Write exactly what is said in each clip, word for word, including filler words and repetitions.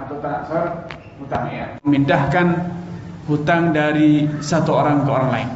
atau transfer hutang ya, memindahkan hutang dari satu orang ke orang lain.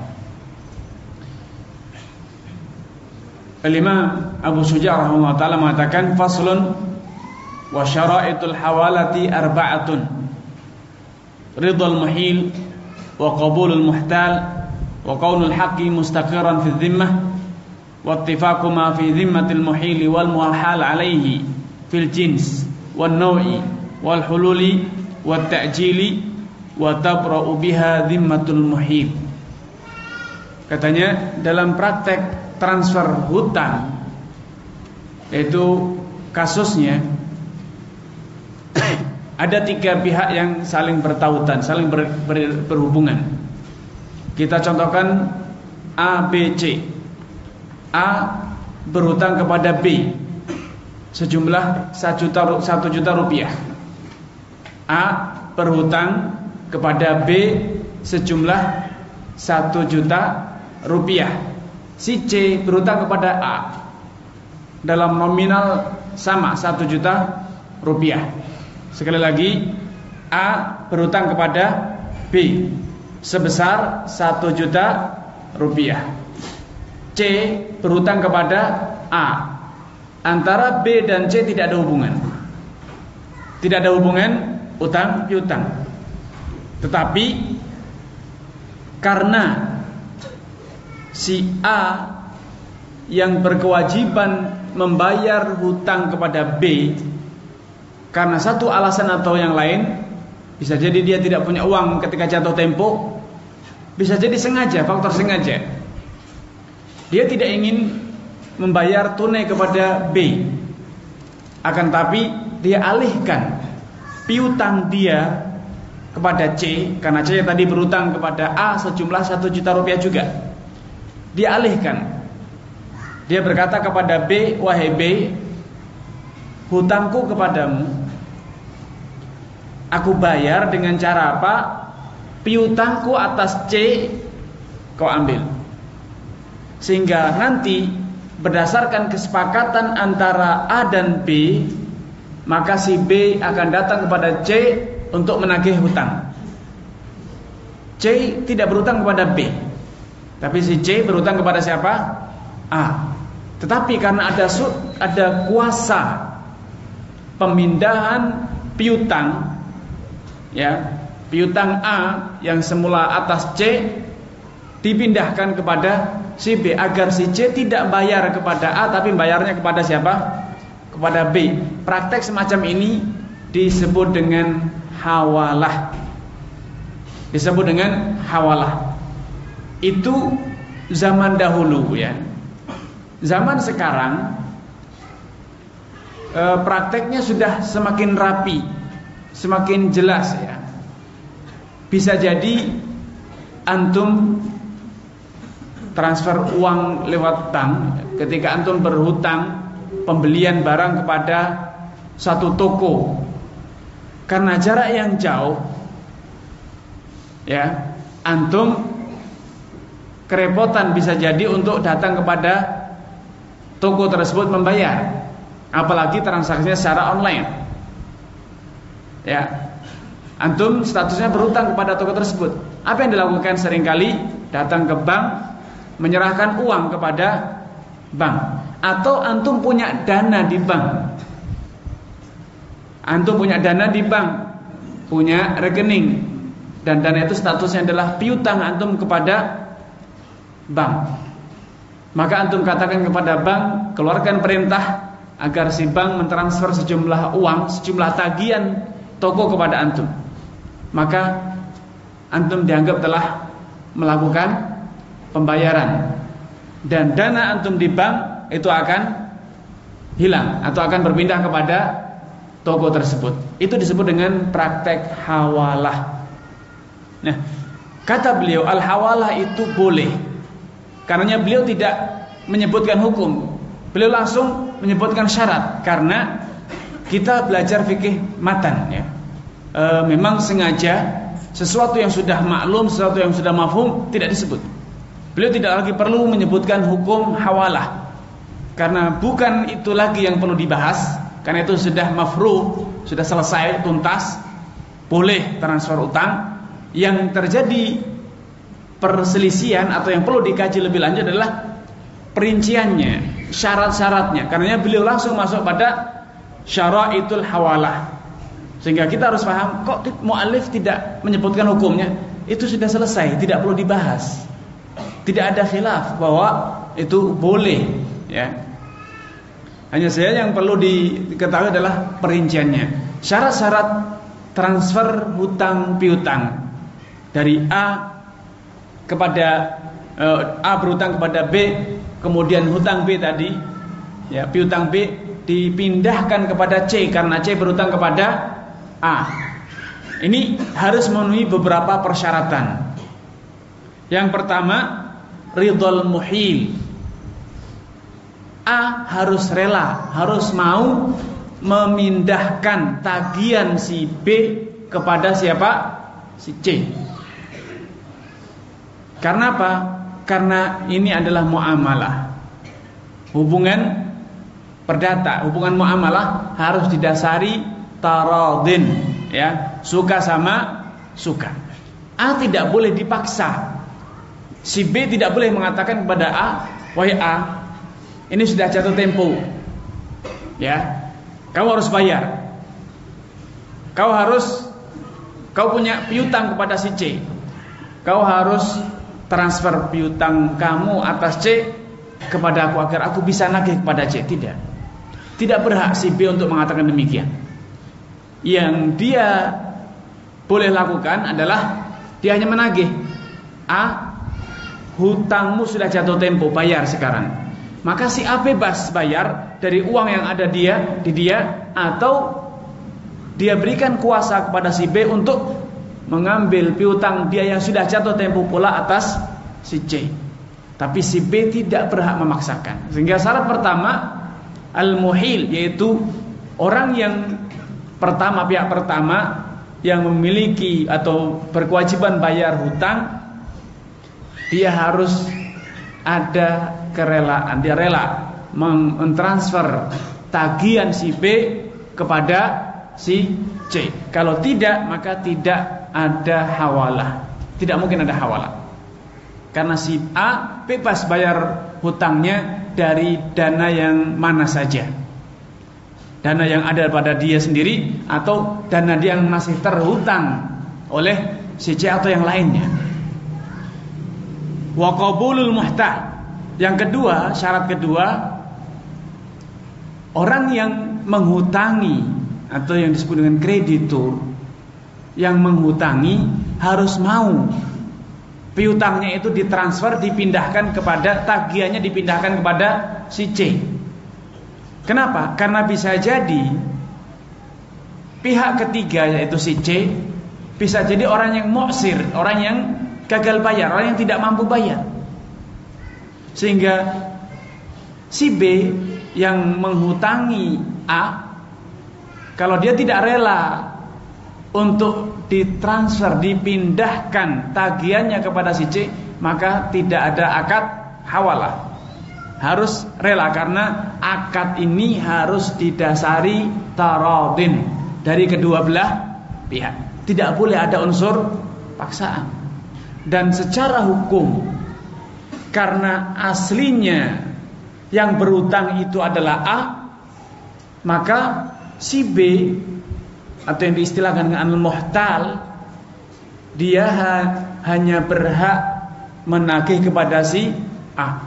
Al-Imam Abu Syuja' rahimahullah ta'ala mengatakan faslun wa syara'itul hawalati arba'atun ridhal muhil wa qabulul muhtal wa qaulul haqqi mustaqiran fi dhimmah wa ittifaqu ma fi dhimmatil muhili wal muhal alaihi fil jins wan naw'i wal hululi wat ta'jili wa tabra'u biha dhimmatul muhil. Katanya dalam praktek transfer hutang, yaitu kasusnya ada tiga pihak yang saling bertautan, saling ber, ber, berhubungan. Kita contohkan A, B, C. A berhutang kepada B sejumlah satu juta rupiah. A berhutang kepada B sejumlah satu juta rupiah. Si C berhutang kepada A dalam nominal sama satu juta rupiah. Sekali lagi, A berhutang kepada B sebesar satu juta rupiah. C berhutang kepada A. Antara B dan C tidak ada hubungan. Tidak ada hubungan utang piutang. Tetapi karena si A yang berkewajiban membayar hutang kepada B karena satu alasan atau yang lain, bisa jadi dia tidak punya uang ketika jatuh tempo, bisa jadi sengaja, faktor sengaja, dia tidak ingin membayar tunai kepada B, akan tapi dia alihkan piutang dia kepada C, karena C tadi berhutang kepada A sejumlah satu juta rupiah juga. Dia alihkan. Dia berkata kepada B, wahai B, hutangku kepadamu aku bayar dengan cara apa? Piutangku atas C kau ambil. Sehingga nanti berdasarkan kesepakatan antara A dan B, maka si B akan datang kepada C untuk menagih hutang. C tidak berhutang kepada B, tapi si C berhutang kepada siapa? A. Tetapi karena ada ada kuasa pemindahan piutang, ya, piutang A yang semula atas C dipindahkan kepada si B agar si C tidak bayar kepada A tapi bayarnya kepada siapa? Kepada B. Praktek semacam ini disebut dengan hawalah. Disebut dengan hawalah. Itu zaman dahulu, ya. Zaman sekarang e, prakteknya sudah semakin rapi, semakin jelas, ya. Bisa jadi antum transfer uang lewat bank ketika antum berhutang pembelian barang kepada satu toko. Karena jarak yang jauh, ya, antum kerepotan bisa jadi untuk datang kepada toko tersebut membayar, apalagi transaksinya secara online, ya. Antum statusnya berhutang kepada toko tersebut. Apa yang dilakukan seringkali? Datang ke bank, menyerahkan uang kepada bank. Atau antum punya dana di bank. Antum punya dana di bank, punya rekening, dan dana itu statusnya adalah piutang antum kepada bank. Maka antum katakan kepada bank, keluarkan perintah agar si bank mentransfer sejumlah uang, sejumlah tagihan toko kepada antum. Maka antum dianggap telah melakukan pembayaran, dan dana antum di bank itu akan hilang atau akan berpindah kepada toko tersebut. Itu disebut dengan praktek hawalah. Nah, kata beliau al-hawalah itu boleh, karenanya beliau tidak menyebutkan hukum. Beliau langsung menyebutkan syarat, karena kita belajar fikih matan, ya. E, memang sengaja sesuatu yang sudah maklum, sesuatu yang sudah mafhum tidak disebut. Beliau tidak lagi perlu menyebutkan hukum hawalah, karena bukan itu lagi yang perlu dibahas, karena itu sudah mafruh, sudah selesai tuntas, boleh transfer utang. Yang terjadi perselisihan atau yang perlu dikaji lebih lanjut adalah perinciannya, syarat-syaratnya. Karena beliau langsung masuk pada syaraitul hawalah. Sehingga kita harus paham, kok mu'allif tidak menyebutkan hukumnya. Itu sudah selesai, tidak perlu dibahas. Tidak ada khilaf bahwa itu boleh, ya. Hanya saja yang perlu diketahui adalah perinciannya. Syarat-syarat transfer hutang piutang dari A kepada uh, A berhutang kepada B, kemudian hutang B tadi, ya, piutang B dipindahkan kepada C karena C berhutang kepada A. Ini harus memenuhi beberapa persyaratan. Yang pertama, ridhol muhil. A harus rela, harus mau memindahkan tagihan si B kepada siapa? Si C. Karena apa? Karena ini adalah muamalah. Hubungan perdata, hubungan muamalah harus didasari taradin, ya, suka sama suka. A tidak boleh dipaksa. Si B tidak boleh mengatakan kepada A, wahai A, ini sudah jatuh tempo, ya, kau harus bayar. Kau harus, kau punya piutang kepada si C, kau harus transfer piutang kamu atas C kepada aku agar aku bisa nagih kepada C. Tidak, tidak berhak si B untuk mengatakan demikian. Yang dia boleh lakukan adalah dia hanya menagih, A, hutangmu sudah jatuh tempo, bayar sekarang. Maka si A bebas bayar dari uang yang ada dia di dia, atau dia berikan kuasa kepada si B untuk mengambil piutang dia yang sudah jatuh tempo pula atas si C. Tapi si B tidak berhak memaksakan. Sehingga syarat pertama al-muhil, yaitu orang yang pertama, pihak pertama yang memiliki atau berkewajiban bayar hutang, dia harus ada kerelaan, dia rela mentransfer tagihan si B kepada si C. Kalau tidak, maka tidak ada hawalah. Tidak mungkin ada hawalah. Karena si A bebas bayar hutangnya dari dana yang mana saja. Dana yang ada pada dia sendiri atau dana dia yang masih terhutang oleh si C atau yang lainnya. Wa qabulul muhta. Yang kedua, syarat kedua, orang yang menghutangi atau yang disebut dengan kreditur, yang menghutangi harus mau piutangnya itu ditransfer, dipindahkan kepada, tagihannya dipindahkan kepada si C. Kenapa? Karena bisa jadi pihak ketiga, yaitu si C, bisa jadi orang yang mu'sir, orang yang gagal bayar, orang yang tidak mampu bayar. Sehingga si B yang menghutangi A, kalau dia tidak rela untuk ditransfer, dipindahkan tagihannya kepada si C, maka tidak ada akad hawalah. Harus rela, karena akad ini harus didasari taradin dari kedua belah pihak. Tidak boleh ada unsur paksaan. Dan secara hukum, karena aslinya yang berutang itu adalah A, maka si B atau yang diistilahkan dengan al-muhtal, dia ha, hanya berhak menagih kepada si A.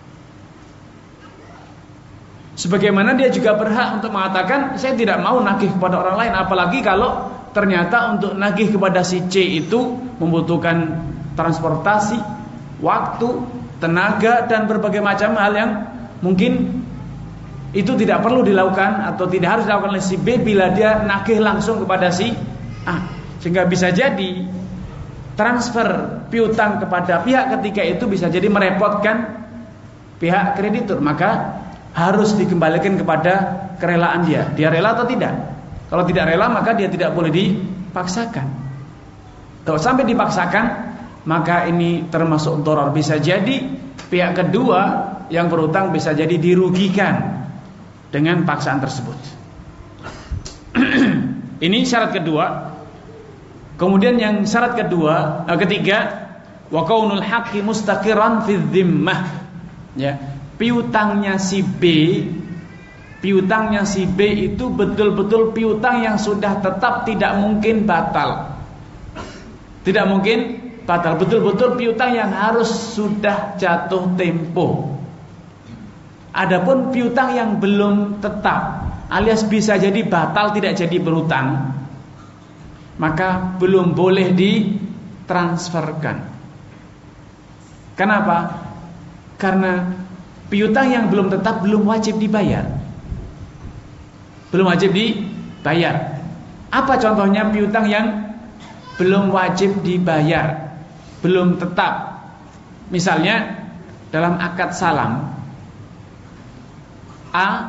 Sebagaimana dia juga berhak untuk mengatakan, saya tidak mau nagih kepada orang lain. Apalagi kalau ternyata untuk nagih kepada si C itu membutuhkan transportasi, waktu, tenaga, dan berbagai macam hal yang mungkin itu tidak perlu dilakukan atau tidak harus dilakukan oleh si B bila dia nagih langsung kepada si A. Sehingga bisa jadi transfer piutang kepada pihak ketiga itu bisa jadi merepotkan pihak kreditur. Maka harus dikembalikan kepada kerelaan dia. Dia rela atau tidak? Kalau tidak rela, maka dia tidak boleh dipaksakan. Kalau sampai dipaksakan, maka ini termasuk dharar. Bisa jadi pihak kedua yang berutang bisa jadi dirugikan dengan paksaan tersebut. Ini syarat kedua. Kemudian yang syarat kedua, eh, ketiga, wa kaunul haqqi mustaqiran fi dhimmah. Ya, piutangnya si B, piutangnya si B itu betul-betul piutang yang sudah tetap tidak mungkin batal. Tidak mungkin batal, betul-betul piutang yang harus sudah jatuh tempo. Adapun piutang yang belum tetap, alias bisa jadi batal tidak jadi berhutang, maka belum boleh ditransferkan. Kenapa? Karena piutang yang belum tetap belum wajib dibayar. Belum wajib dibayar. Apa contohnya piutang yang belum wajib dibayar, belum tetap? Misalnya dalam akad salam, A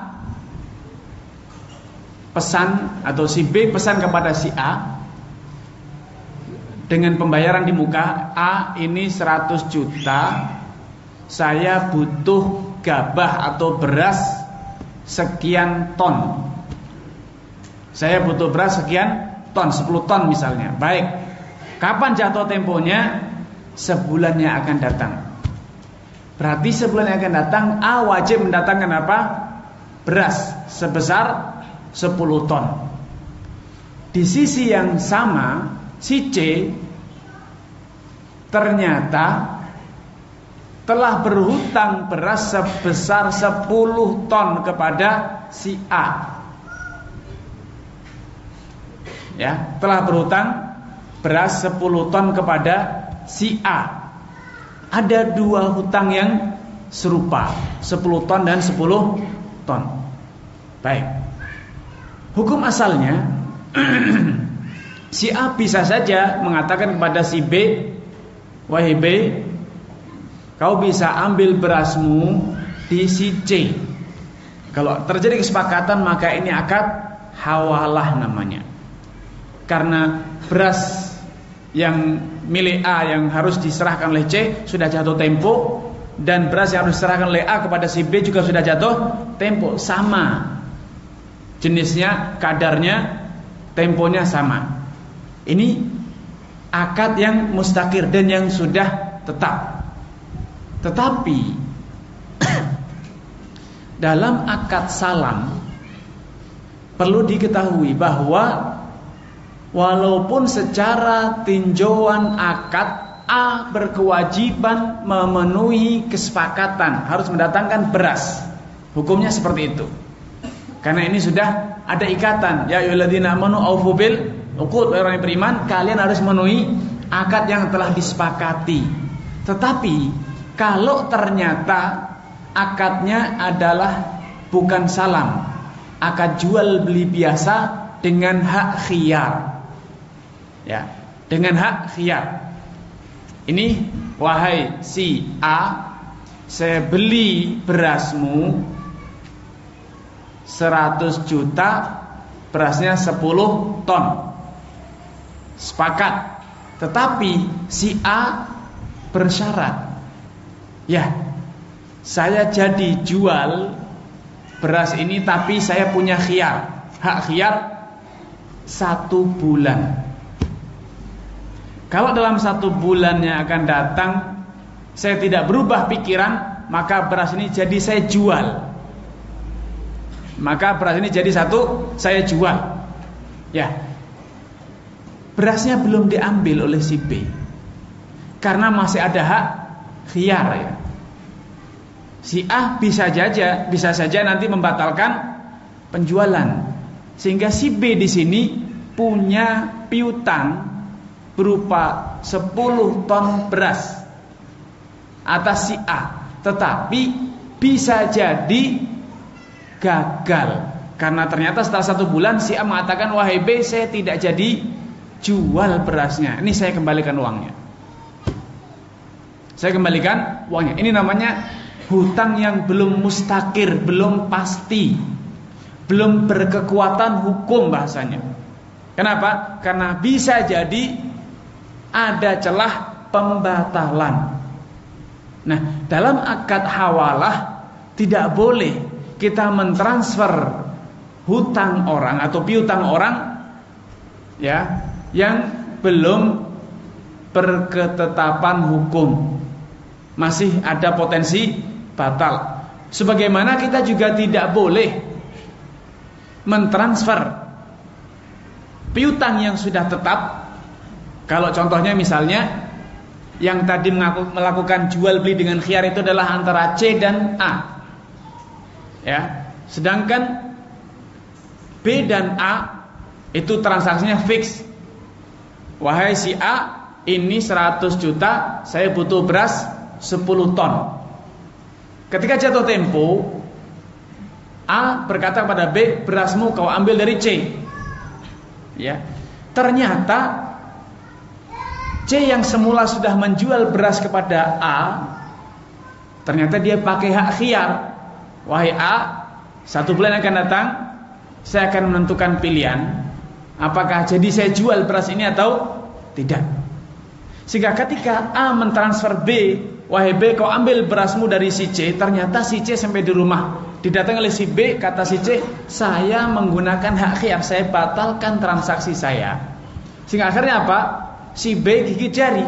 pesan atau si B pesan kepada si A dengan pembayaran di muka, A ini seratus juta, saya butuh gabah atau beras sekian ton. Saya butuh beras sekian ton, sepuluh ton misalnya. Baik, kapan jatuh temponya? Sebulan yang akan datang. Berarti sebulan yang akan datang A wajib mendatangkan apa? Beras sebesar sepuluh ton. Di sisi yang sama, si C ternyata telah berhutang beras sebesar sepuluh ton kepada si A. Ya, telah berhutang beras sepuluh ton kepada si A. Ada dua hutang yang serupa, sepuluh ton dan sepuluh ton. Baik. Hukum asalnya si A bisa saja mengatakan kepada si B, wahai B, kau bisa ambil berasmu di si C. Kalau terjadi kesepakatan maka ini akad hawalah namanya. Karena beras yang milik A yang harus diserahkan oleh C sudah jatuh tempo, dan beras yang harus diserahkan oleh A kepada si B juga sudah jatuh tempo, sama jenisnya, kadarnya, temponya sama. Ini akad yang mustakir dan yang sudah tetap. Tetapi dalam akad salam perlu diketahui bahwa walaupun secara tinjauan akad A berkewajiban memenuhi kesepakatan, harus mendatangkan beras, hukumnya seperti itu. Karena ini sudah ada ikatan. Ya ayyuhalladzina amanu aufu bil uqud, orang yang beriman, kalian harus memenuhi akad yang telah disepakati. Tetapi kalau ternyata akadnya adalah bukan salam, akad jual beli biasa dengan hak khiyar. Ya, dengan hak khiyar. Ini, wahai si A, saya beli berasmu seratus juta, berasnya sepuluh ton. Sepakat. Tetapi si A bersyarat, ya, saya jadi jual beras ini tapi saya punya khiyar, hak khiyar satu bulan. Kalau dalam satu bulan yang akan datang saya tidak berubah pikiran, maka beras ini jadi saya jual. Maka beras ini jadi satu saya jual. Ya, berasnya belum diambil oleh si B karena masih ada hak khiyar, ya. Si A bisa saja, bisa saja nanti membatalkan penjualan, sehingga si B di sini punya piutang berupa sepuluh ton beras atas si A, tetapi bisa jadi gagal karena ternyata setelah satu bulan si A mengatakan, wahai B, saya tidak jadi jual berasnya, ini saya kembalikan uangnya. Saya kembalikan uangnya. Ini namanya hutang yang belum mustakir, belum pasti, belum berkekuatan hukum bahasanya. Kenapa? Karena bisa jadi ada celah pembatalan. Nah, dalam akad hawalah tidak boleh kita mentransfer hutang orang atau piutang orang ya, yang belum berketetapan hukum, masih ada potensi batal. Sebagaimana kita juga tidak boleh mentransfer piutang yang sudah tetap. Kalau contohnya misalnya yang tadi mengaku, melakukan jual beli dengan khiyar itu adalah antara C dan A, ya. Sedangkan B dan A itu transaksinya fix. Wahai si A, ini seratus juta, saya butuh beras sepuluh ton. Ketika jatuh tempo, A berkata kepada B, berasmu kau ambil dari C. Ya, ternyata C yang semula sudah menjual beras kepada A, ternyata dia pakai hak khiyar. Wahai A, satu bulan akan datang, saya akan menentukan pilihan, apakah jadi saya jual beras ini atau tidak. Sehingga ketika A mentransfer B, wahai B, kau ambil berasmu dari si C, ternyata si C sampai di rumah didatangi oleh si B, kata si C, saya menggunakan hak khiyar, saya batalkan transaksi saya. Sehingga akhirnya apa? Si B gigit jari,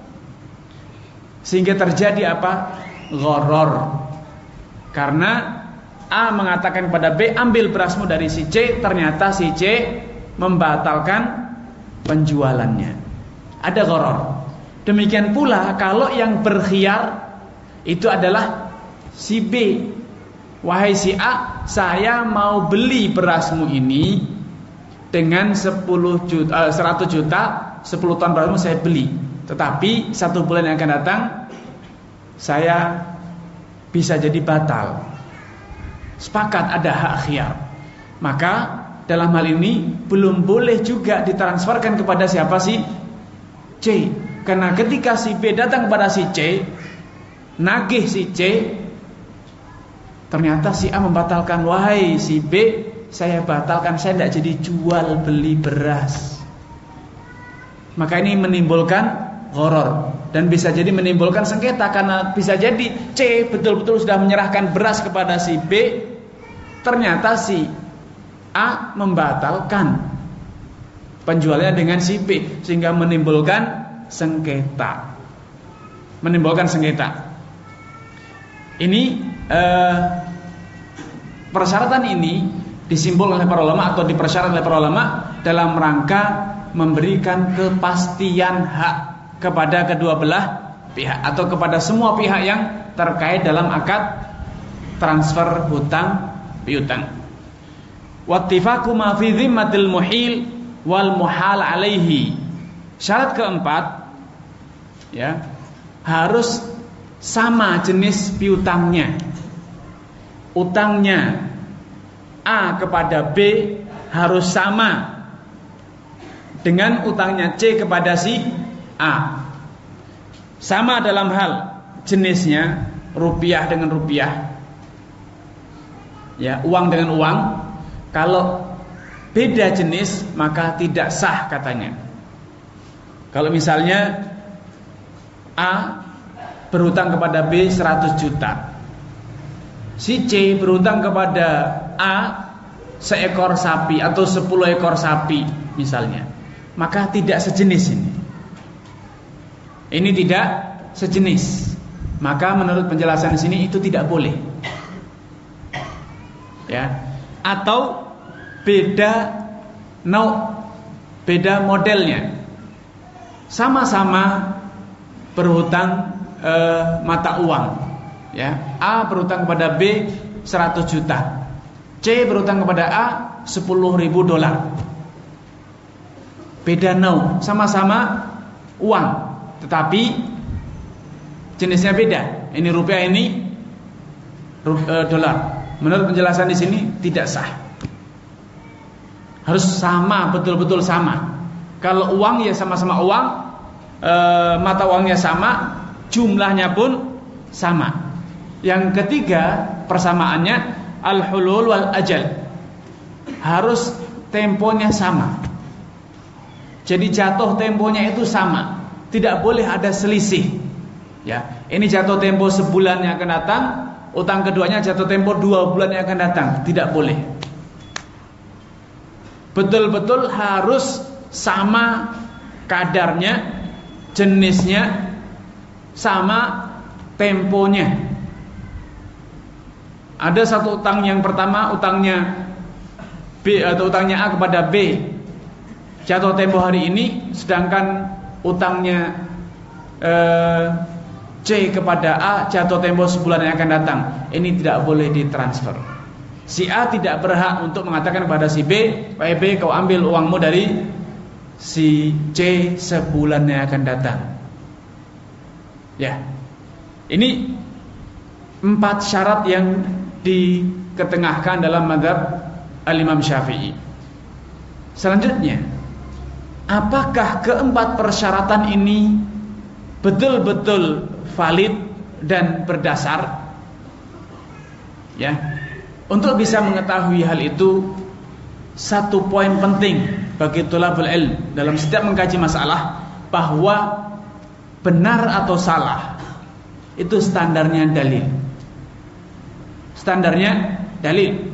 sehingga terjadi apa? Gharar. Karena A mengatakan kepada B, ambil berasmu dari si C, ternyata si C membatalkan penjualannya. Ada gharar. Demikian pula kalau yang berkhiyar itu adalah si B. Wahai si A, saya mau beli berasmu ini dengan sepuluh juta, seratus juta, sepuluh ton berasmu saya beli. Tetapi satu bulan yang akan datang saya bisa jadi batal. Sepakat ada hak khiyar. Maka dalam hal ini belum boleh juga ditransferkan kepada siapa sih? C. Karena ketika si B datang kepada si C, nagih si C, ternyata si A membatalkan. Wahai si B, saya batalkan, saya tidak jadi jual beli beras. Maka ini menimbulkan gharar dan bisa jadi menimbulkan sengketa. Karena bisa jadi C betul-betul sudah menyerahkan beras kepada si B, ternyata si A membatalkan penjualnya dengan si B, sehingga menimbulkan sengketa. Menimbulkan sengketa. Ini eh, persyaratan ini disimpulkan oleh para ulama atau dipersyaratkan oleh para ulama dalam rangka memberikan kepastian hak kepada kedua belah pihak atau kepada semua pihak yang terkait dalam akad transfer hutang piutang. Wattifaqu ma fi dhimmatil muhil wal muhal alaihi. Syarat keempat, ya, harus sama jenis piutangnya. Utangnya A kepada B harus sama dengan utangnya C kepada si A. Sama dalam hal jenisnya, rupiah dengan rupiah, ya, uang dengan uang. Kalau beda jenis maka tidak sah katanya. Kalau misalnya A berhutang kepada B seratus juta, si C berhutang kepada A seekor sapi atau sepuluh ekor sapi misalnya, maka tidak sejenis ini. Ini tidak sejenis. Maka menurut penjelasan di sini itu tidak boleh. Ya. Atau beda nau, beda modelnya. Sama-sama berhutang e, mata uang, ya. A berhutang kepada B seratus juta, C berhutang kepada A sepuluh ribu dolar. Beda nau, sama-sama uang, tetapi jenisnya beda. Ini rupiah, ini e, dolar. Menurut penjelasan di sini tidak sah. Harus sama, betul-betul sama. Kalau uang ya sama-sama uang, e, mata uangnya sama, jumlahnya pun sama. Yang ketiga persamaannya al-hulul wal ajal. Harus temponya sama. Jadi jatuh temponya itu sama. Tidak boleh ada selisih. Ya, ini jatuh tempo sebulan yang akan datang, utang keduanya jatuh tempo dua bulan yang akan datang. Tidak boleh. Betul-betul harus sama kadarnya, jenisnya, sama temponya. Ada satu utang yang pertama, utangnya B atau utangnya A kepada B, jatuh tempo hari ini, sedangkan utangnya eh, C kepada A jatuh tempo sebulan yang akan datang. Ini tidak boleh ditransfer. Si A tidak berhak untuk mengatakan kepada si B, "Wahai B, kau ambil uangmu dari si C sebulan yang akan datang." Ya. Ini empat syarat yang diketengahkan dalam mazhab Al-Imam Syafi'i. Selanjutnya, apakah keempat persyaratan ini betul-betul valid dan berdasar? Ya. Untuk bisa mengetahui hal itu, satu poin penting bagi thalabul ilm dalam setiap mengkaji masalah, bahwa benar atau salah itu standarnya dalil. Standarnya dalil.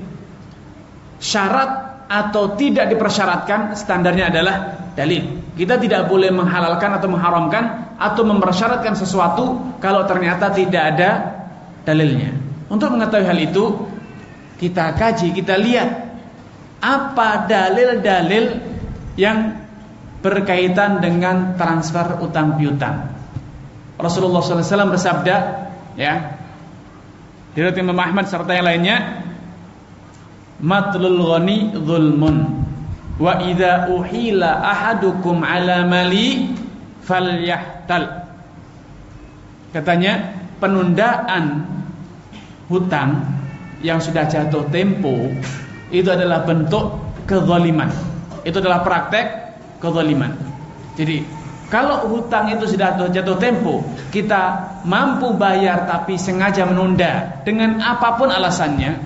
Syarat atau tidak dipersyaratkan, standarnya adalah dalil. Kita tidak boleh menghalalkan atau mengharamkan atau mempersyaratkan sesuatu kalau ternyata tidak ada dalilnya. Untuk mengetahui hal itu, kita kaji, kita lihat apa dalil-dalil yang berkaitan dengan transfer utang piutang. Rasulullah shallallahu alaihi wasallam bersabda, ya, diriwayatkan Imam Ahmad serta yang lainnya, matlul ghani zulmun wa idza uhila ahadukum ala mali falyahtal. Katanya, penundaan hutang yang sudah jatuh tempo itu adalah bentuk kezaliman. Itu adalah praktek kezaliman. Jadi kalau hutang itu sudah jatuh tempo, kita mampu bayar tapi sengaja menunda dengan apapun alasannya.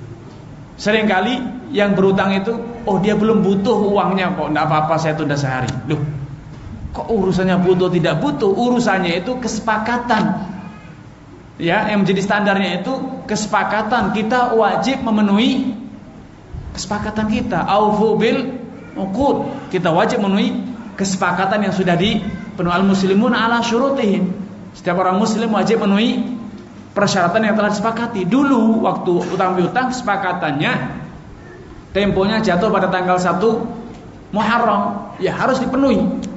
Seringkali yang berhutang itu, oh dia belum butuh uangnya kok, enggak apa-apa saya tunda sehari. Loh, kok urusannya butuh tidak butuh? Urusannya itu kesepakatan. Ya, yang menjadi standarnya itu kesepakatan. Kita wajib memenuhi kesepakatan kita. Aufu bil uqud. Kita wajib memenuhi kesepakatan yang sudah dipenuhi. Al muslimun ala syurutihim. Setiap orang muslim wajib memenuhi persyaratan yang telah disepakati. Dulu waktu utang piutang kesepakatannya temponya jatuh pada tanggal satu Muharram, ya harus dipenuhi.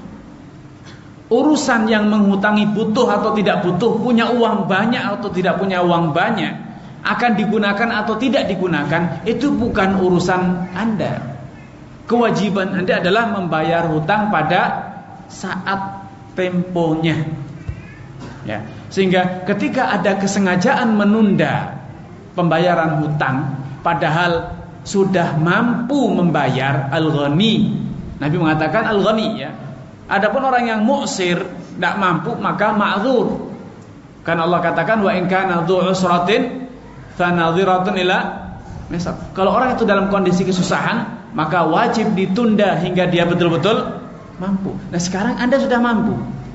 Urusan yang menghutangi butuh atau tidak butuh, punya uang banyak atau tidak punya uang banyak, akan digunakan atau tidak digunakan, itu bukan urusan Anda. Kewajiban Anda adalah membayar hutang pada saat temponya. Ya, sehingga ketika ada kesengajaan menunda pembayaran hutang padahal sudah mampu membayar, al-ghani. Nabi mengatakan al-ghani, ya. Adapun orang yang mu'sir, tidak mampu, maka ma'dzur. Kan Allah katakan, wa in kana dzu usratin fanadhiratun ila misal. Kalau orang itu dalam kondisi kesusahan, maka wajib ditunda hingga dia betul-betul mampu. Nah, sekarang Anda sudah mampu,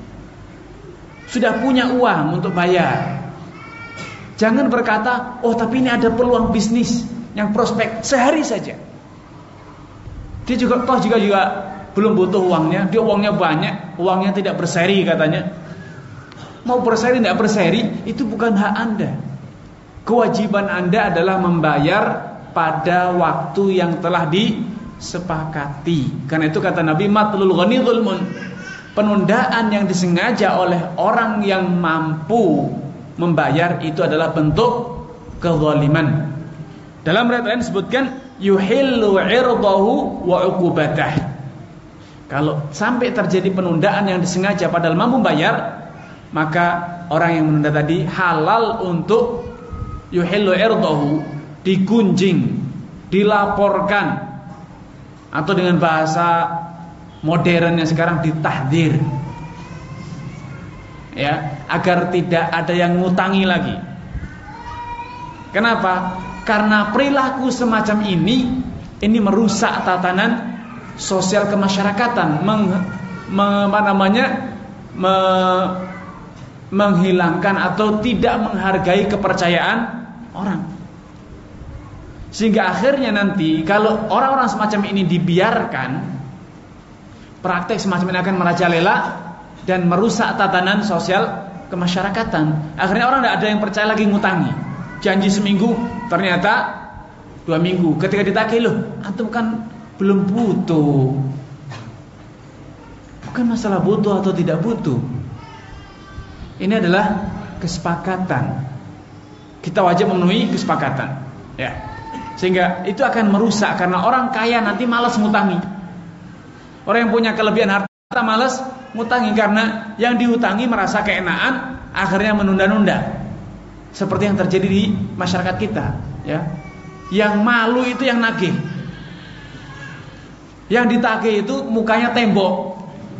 sudah punya uang untuk bayar. Jangan berkata, oh tapi ini ada peluang bisnis yang prospek sehari saja. Dia juga toh juga juga belum butuh uangnya, dia uangnya banyak, uangnya tidak berseri katanya. Mau berseri tidak berseri itu bukan hak Anda. Kewajiban Anda adalah membayar pada waktu yang telah disepakati. Karena itu kata Nabi, matlul ghani zulmun. Penundaan yang disengaja oleh orang yang mampu membayar itu adalah bentuk kezaliman. Dalam riwayat lain disebutkan yuhillu 'irdahu wa 'uqubatah. Kalau sampai terjadi penundaan yang disengaja padahal mampu bayar, maka orang yang menunda tadi halal untuk yuhillu 'irdahu, digunjing, dilaporkan, atau dengan bahasa modernnya sekarang ditahdir, ya, agar tidak ada yang ngutangi lagi. Kenapa? Karena perilaku semacam ini ini merusak tatanan sosial kemasyarakatan, meng, meng, apa namanya, me, menghilangkan atau tidak menghargai kepercayaan orang. Sehingga akhirnya nanti kalau orang-orang semacam ini dibiarkan, praktek semacam ini akan merajalela dan merusak tatanan sosial kemasyarakatan. Akhirnya orang tidak ada yang percaya lagi ngutangi. Janji seminggu, ternyata dua minggu. Ketika ditagih, loh, antum kan belum butuh. Bukan masalah butuh atau tidak butuh. Ini adalah kesepakatan. Kita wajib memenuhi kesepakatan. Ya. Sehingga itu akan merusak, karena orang kaya nanti malas ngutangi. Orang yang punya kelebihan harta malas ngutangi, karena yang dihutangi merasa keenaan, akhirnya menunda-nunda. Seperti yang terjadi di masyarakat kita, ya. Yang malu itu yang nagih. Yang ditagih itu mukanya tembok.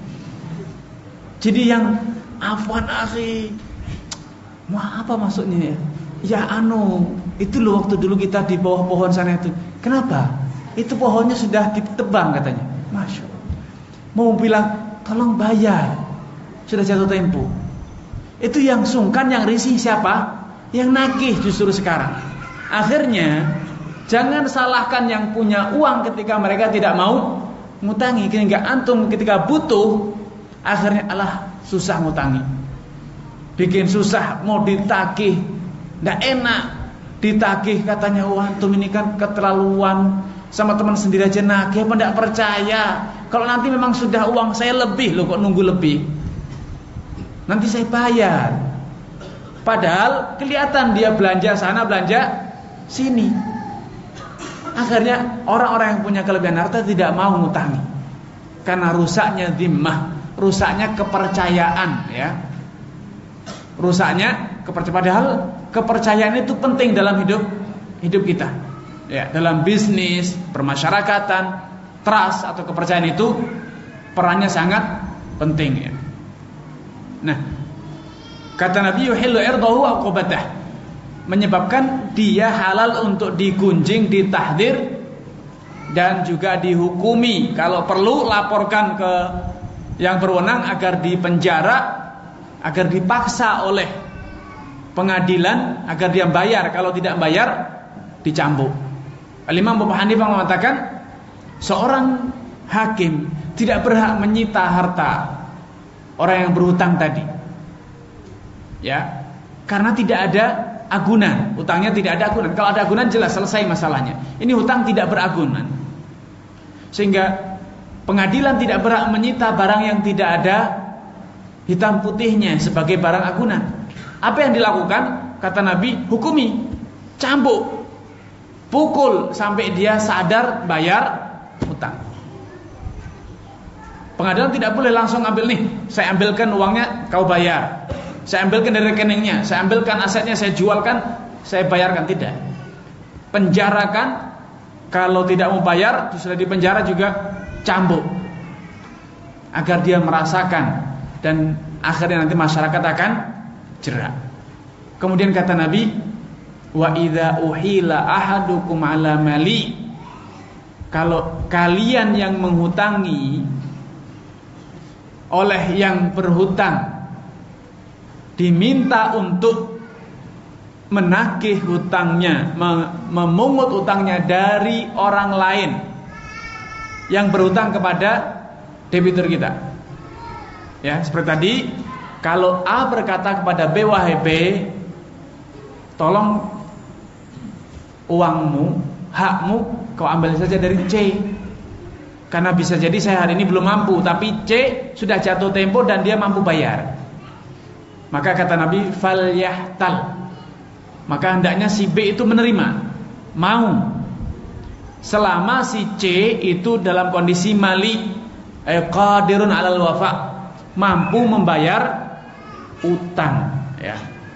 Jadi yang afwan akhi, wah apa maksudnya ya? Ya anu, itu loh waktu dulu kita di bawah pohon sana itu. Kenapa? Itu pohonnya sudah ditebang katanya. Masya Allah. Mau bilang tolong bayar, sudah jatuh tempo. Itu yang sungkan, yang risih siapa? Yang nagih justru sekarang. Akhirnya jangan salahkan yang punya uang ketika mereka tidak mau ngutangi. Sehingga antum ketika butuh, akhirnya alah susah ngutangi. Bikin susah, mau ditagih tidak enak. Ditagih katanya, wah antum ini kan keterlaluan, sama teman sendiri aja nagih, apa tidak percaya. Kalau nanti memang sudah uang saya lebih, loh kok nunggu lebih, nanti saya bayar. Padahal kelihatan dia belanja sana, belanja sini. Akhirnya orang-orang yang punya kelebihan harta tidak mau ngutangi, karena rusaknya dhimmah, rusaknya kepercayaan, ya. Rusaknya kepercayaan. Padahal kepercayaan itu penting dalam hidup hidup kita, ya. Dalam bisnis, permasyarakatan, trust atau kepercayaan itu perannya sangat penting, ya. Nah, kata Nabi yuhillu irdahu wa uqubatah, menyebabkan dia halal untuk digunjing, ditahdir, dan juga dihukumi. Kalau perlu laporkan ke yang berwenang agar dipenjara, agar dipaksa oleh pengadilan agar dia bayar. Kalau tidak bayar, dicambuk. Al-Imam Abu Hanifah mengatakan seorang hakim tidak berhak menyita harta orang yang berhutang tadi, ya, karena tidak ada agunan. Hutangnya tidak ada agunan. Kalau ada agunan jelas selesai masalahnya. Ini hutang tidak beragunan, sehingga pengadilan tidak berhak menyita barang yang tidak ada hitam putihnya sebagai barang agunan. Apa yang dilakukan? Kata Nabi, hukumi, cambuk, pukul sampai dia sadar bayar hutang. Pengadilan tidak boleh langsung ambil, nih saya ambilkan uangnya, kau bayar. Saya ambilkan dari rekeningnya, saya ambilkan asetnya, saya jualkan, saya bayarkan. Tidak. Penjarakan. Kalau tidak mau bayar, sudah dipenjara juga cambuk, agar dia merasakan, dan akhirnya nanti masyarakat akan jerak. Kemudian kata Nabi, wa idza uhila ahadukum ala mali, kalau kalian yang menghutangi oleh yang berhutang diminta untuk menagih hutangnya, memungut hutangnya dari orang lain yang berhutang kepada debitur kita. Ya, seperti tadi, kalau A berkata kepada B, wahai B, tolong uangmu, hakmu kau ambil saja dari C, karena bisa jadi saya hari ini belum mampu, tapi C sudah jatuh tempo dan dia mampu bayar. Maka kata Nabi, falyahtal, maka hendaknya si B itu menerima, mau, selama si C itu dalam kondisi mali, eh, qadirun alal wafa, mampu membayar utang, ya.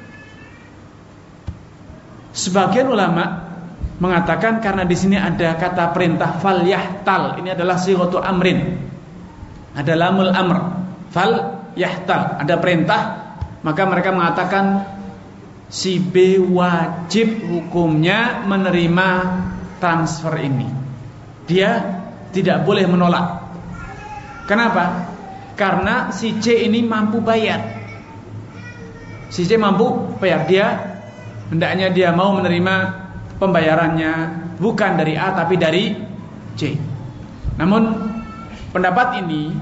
Sebagian ulama mengatakan karena di sini ada kata perintah falyahtal, ini adalah sighatu amrin, ada lamul amr, falyahtal, ada perintah, maka mereka mengatakan si B wajib hukumnya menerima transfer ini. Dia tidak boleh menolak. Kenapa? Karena si C ini mampu bayar. Si C mampu bayar, dia hendaknya dia mau menerima pembayarannya bukan dari A tapi dari C. Namun pendapat ini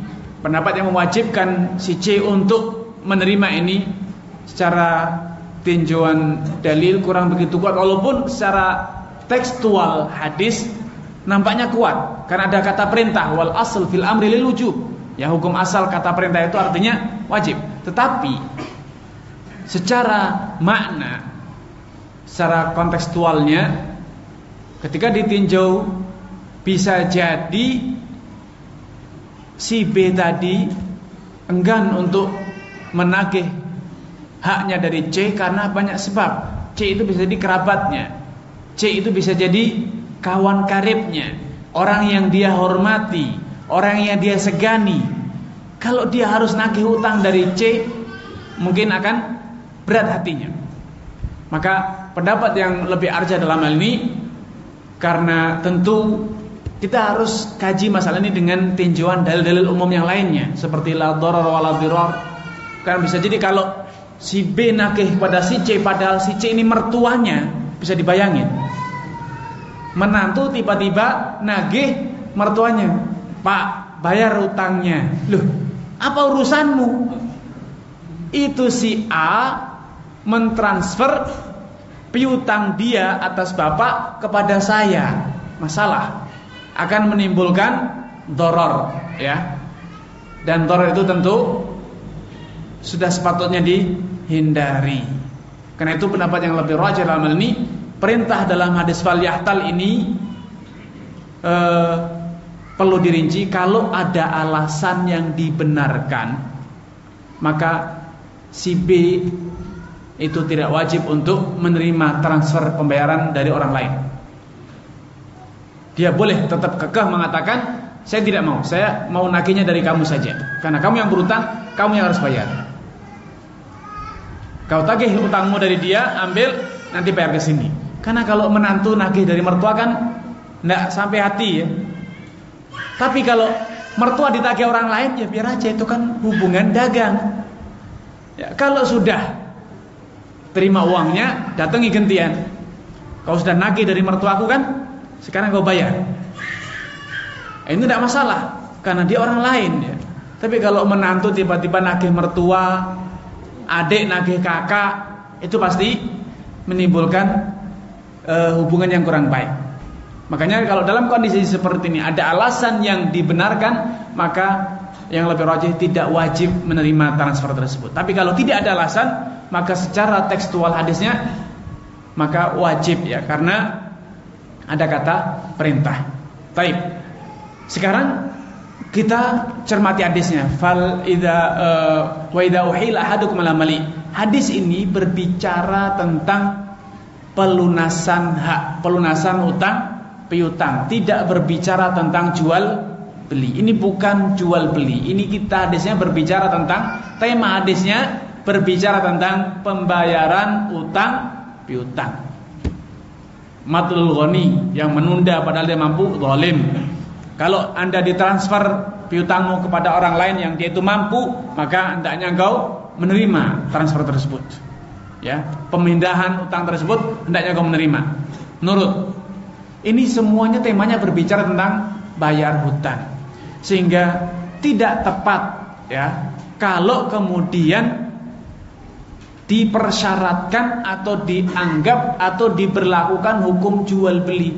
pendapat yang mewajibkan si C untuk menerima ini secara tinjauan dalil kurang begitu kuat, walaupun secara tekstual hadis nampaknya kuat karena ada kata perintah, wal asl fil amri lil wujub. Ya, hukum asal kata perintah itu artinya wajib. Tetapi secara makna, secara kontekstualnya, ketika ditinjau bisa jadi si B tadi enggan untuk menagih haknya dari C karena banyak sebab. C itu bisa jadi kerabatnya, C itu bisa jadi kawan karibnya, orang yang dia hormati, orang yang dia segani. Kalau dia harus nagih utang dari C, mungkin akan berat hatinya. Maka pendapat yang lebih arjah dalam hal ini, karena tentu kita harus kaji masalah ini dengan tinjauan dalil-dalil umum yang lainnya, seperti la dharar wa la dhirar. Kan bisa jadi kalau si B nagih pada si C, padahal si C ini mertuanya, bisa dibayangin. Menantu tiba-tiba nagih mertuanya, "Pak, bayar utangnya." Loh, apa urusanmu? Itu si A mentransfer piutang dia atas bapak kepada saya. Masalah akan menimbulkan doror, ya. Dan doror itu tentu sudah sepatutnya dihindari. Karena itu pendapat yang lebih rajih dalam hal ini, perintah dalam hadis fal yahtal ini eh, perlu dirinci. Kalau ada alasan yang dibenarkan, maka si B itu tidak wajib untuk menerima transfer pembayaran dari orang lain. Dia boleh tetap kekeh mengatakan, saya tidak mau, saya mau nagihnya dari kamu saja, karena kamu yang berutang, kamu yang harus bayar. Kau tagih utangmu dari dia, ambil, nanti bayar ke sini. Karena kalau menantu nagih dari mertua kan tidak sampai hati, ya. Tapi kalau mertua ditagih orang lain, ya biar aja, itu kan hubungan dagang. Ya, kalau sudah terima uangnya, datangi gantian. Kau sudah nagih dari mertuaku kan, sekarang kau bayar. Ini tidak masalah, karena dia orang lain, ya. Tapi kalau menantu tiba-tiba nagih mertua, adik nagih kakak, itu pasti menimbulkan uh, hubungan yang kurang baik. Makanya kalau dalam kondisi seperti ini ada alasan yang dibenarkan, maka yang lebih rajih tidak wajib menerima transfer tersebut. Tapi kalau tidak ada alasan, maka secara tekstual hadisnya maka wajib, ya, karena ada kata perintah. Baik. Sekarang kita cermati hadisnya. Fal idza uh, wa idza uhila ahadukum ala mali. Hadis ini berbicara tentang pelunasan hak, pelunasan utang piutang, tidak berbicara tentang jual beli. Ini bukan jual beli. Ini kita hadisnya berbicara tentang, tema hadisnya berbicara tentang pembayaran utang piutang. Matlul ghani, yang menunda padahal dia mampu, zalim. Kalau Anda ditransfer piutangmu kepada orang lain yang dia itu mampu, maka hendaknya engkau menerima transfer tersebut. Ya, pemindahan utang tersebut hendaknya engkau menerima. Nurut. Ini semuanya temanya berbicara tentang bayar hutang. Sehingga tidak tepat, ya, kalau kemudian dipersyaratkan atau dianggap atau diberlakukan hukum jual beli.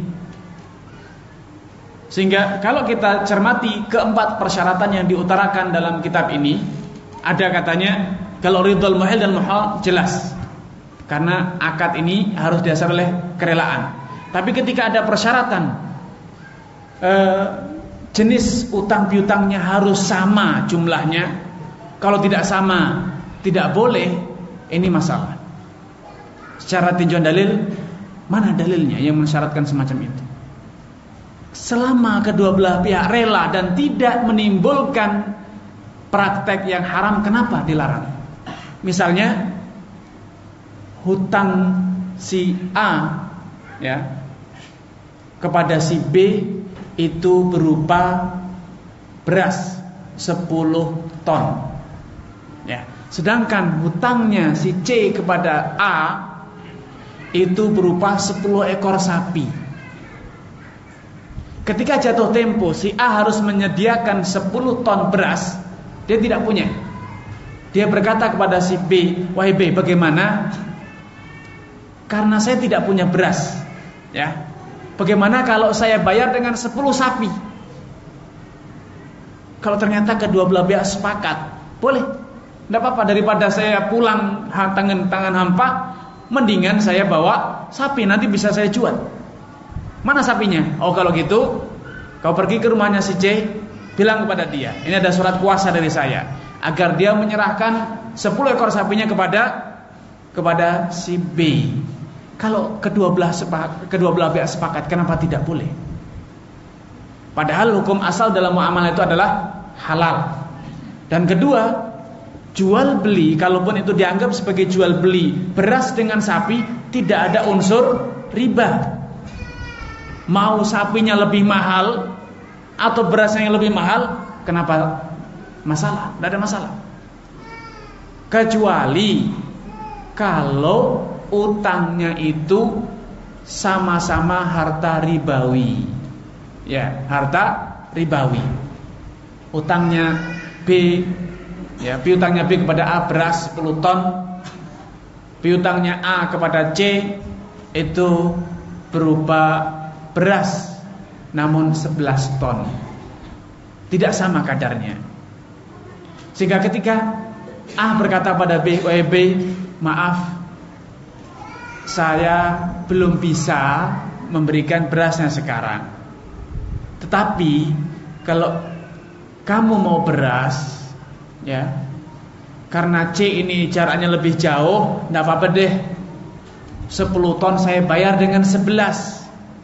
Sehingga kalau kita cermati keempat persyaratan yang diutarakan dalam kitab ini, ada katanya kalau ridhul muhil dan muhal jelas, karena akad ini harus didasari oleh kerelaan. Tapi ketika ada persyaratan eh, jenis utang piutangnya harus sama jumlahnya, kalau tidak sama tidak boleh. Ini masalah. Secara tinjauan dalil, mana dalilnya yang mensyaratkan semacam itu? Selama kedua belah pihak rela dan tidak menimbulkan praktek yang haram, kenapa dilarang? Misalnya hutang si A, ya, kepada si B itu berupa beras sepuluh ton, ya. Sedangkan hutangnya si C kepada A itu berupa sepuluh ekor sapi. Ketika jatuh tempo si A harus menyediakan sepuluh ton beras, dia tidak punya. Dia berkata kepada si B, "Wahai B, bagaimana? Karena saya tidak punya beras, ya. Bagaimana kalau saya bayar dengan sepuluh sapi?" Kalau ternyata kedua belah pihak sepakat, boleh. Tidak apa-apa, daripada saya pulang tangan tangan hampa, mendingan saya bawa sapi, nanti bisa saya jual. Mana sapinya? Oh, kalau gitu kau pergi ke rumahnya si C, bilang kepada dia, ini ada surat kuasa dari saya, agar dia menyerahkan sepuluh ekor sapinya kepada kepada si B. Kalau kedua belah sepakat, kedua belah pihak sepakat, kenapa tidak boleh? Padahal hukum asal dalam muamalah itu adalah halal. Dan kedua, jual beli, kalaupun itu dianggap sebagai jual beli beras dengan sapi, tidak ada unsur riba. Mau sapinya lebih mahal atau berasnya yang lebih mahal, kenapa masalah? Tidak ada masalah. Kecuali kalau utangnya itu sama-sama harta ribawi. Ya, harta ribawi. Utangnya B, ya, piutangnya B kepada A beras sepuluh ton, piutangnya A kepada C itu berupa beras namun sebelas ton. Tidak sama kadarnya. Sehingga ketika A berkata pada B, "Wahai B, maaf, saya belum bisa memberikan berasnya sekarang. Tetapi kalau kamu mau beras, ya, karena C ini jaraknya lebih jauh, tidak apa-apa deh, sepuluh ton saya bayar dengan sebelas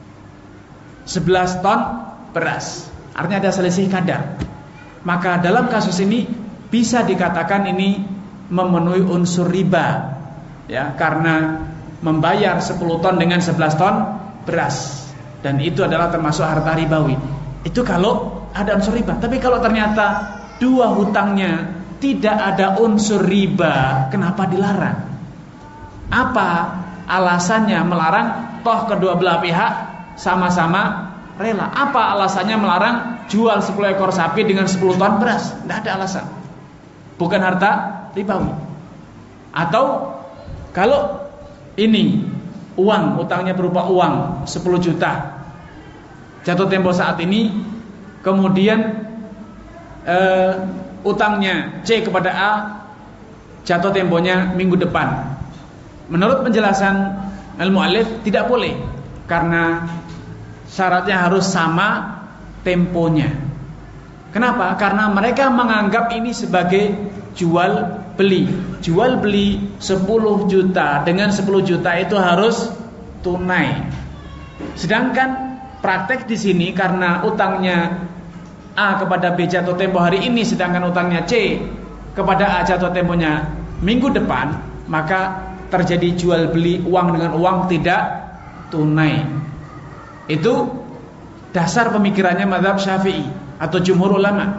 sebelas ton beras." Artinya ada selisih kadar. Maka dalam kasus ini bisa dikatakan ini memenuhi unsur riba, ya, karena membayar sepuluh ton dengan sebelas ton beras, dan itu adalah termasuk harta ribawi. Itu kalau ada unsur riba. Tapi kalau ternyata dua hutangnya tidak ada unsur riba, kenapa dilarang? Apa alasannya melarang? Toh kedua belah pihak sama-sama rela. Apa alasannya melarang jual sepuluh ekor sapi dengan sepuluh ton beras? Tidak ada alasan. Bukan harta ribawi. Atau kalau ini uang, utangnya berupa uang sepuluh juta, jatuh tempo saat ini, kemudian uh, utangnya C kepada A jatuh temponya minggu depan. Menurut penjelasan al-mu'allif tidak boleh, karena syaratnya harus sama temponya. Kenapa? Karena mereka menganggap ini sebagai jual beli. Jual beli sepuluh juta dengan sepuluh juta itu harus tunai. Sedangkan praktek di sini karena utangnya A kepada B jatuh tempo hari ini, sedangkan utangnya C kepada A jatuh temponya minggu depan, maka terjadi jual beli uang dengan uang tidak tunai. Itu dasar pemikirannya mazhab Syafi'i atau jumhur ulama.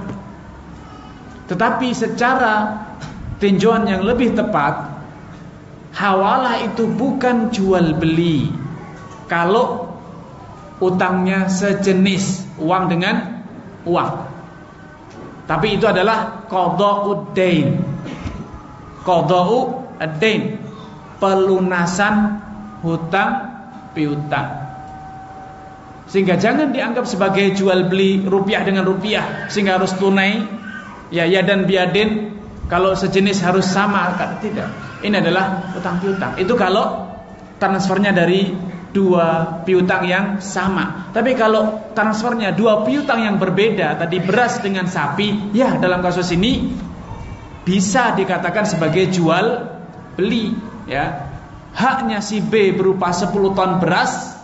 Tetapi secara tinjauan yang lebih tepat, hawalah itu bukan jual beli kalau utangnya sejenis uang dengan uang. Tapi itu adalah qada'ud dain. Qada'ud dain, pelunasan hutang piutang. Sehingga jangan dianggap sebagai jual beli rupiah dengan rupiah sehingga harus tunai, ya ya dan biadin, kalau sejenis harus sama. Tidak. Ini adalah hutang piutang. Itu kalau transfernya dari dua piutang yang sama. Tapi kalau transfernya dua piutang yang berbeda, tadi beras dengan sapi, ya dalam kasus ini bisa dikatakan sebagai jual beli, ya. Haknya si B berupa sepuluh ton beras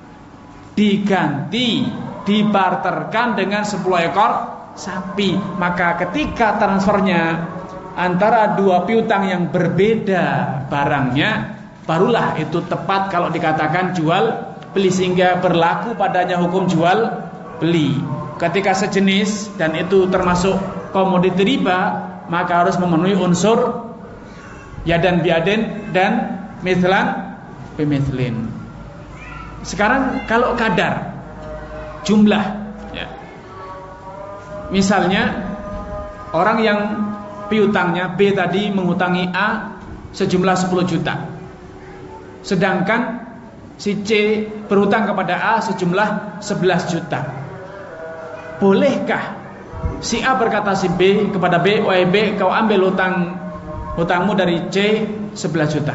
diganti, dibarterkan dengan sepuluh ekor sapi. Maka ketika transfernya antara dua piutang yang berbeda barangnya, barulah itu tepat kalau dikatakan jual beli, sehingga berlaku padanya hukum jual beli. Ketika sejenis dan itu termasuk komoditi riba, maka harus memenuhi unsur yadan biadin dan mithlan bimithlin. Sekarang kalau kadar jumlah, ya. Misalnya Orang yang piutangnya B tadi menghutangi A sejumlah sepuluh juta, sedangkan si C berhutang kepada A sejumlah sebelas juta. Bolehkah si A berkata si B kepada B, wahai B, kau ambil hutang hutangmu dari C sebelas juta?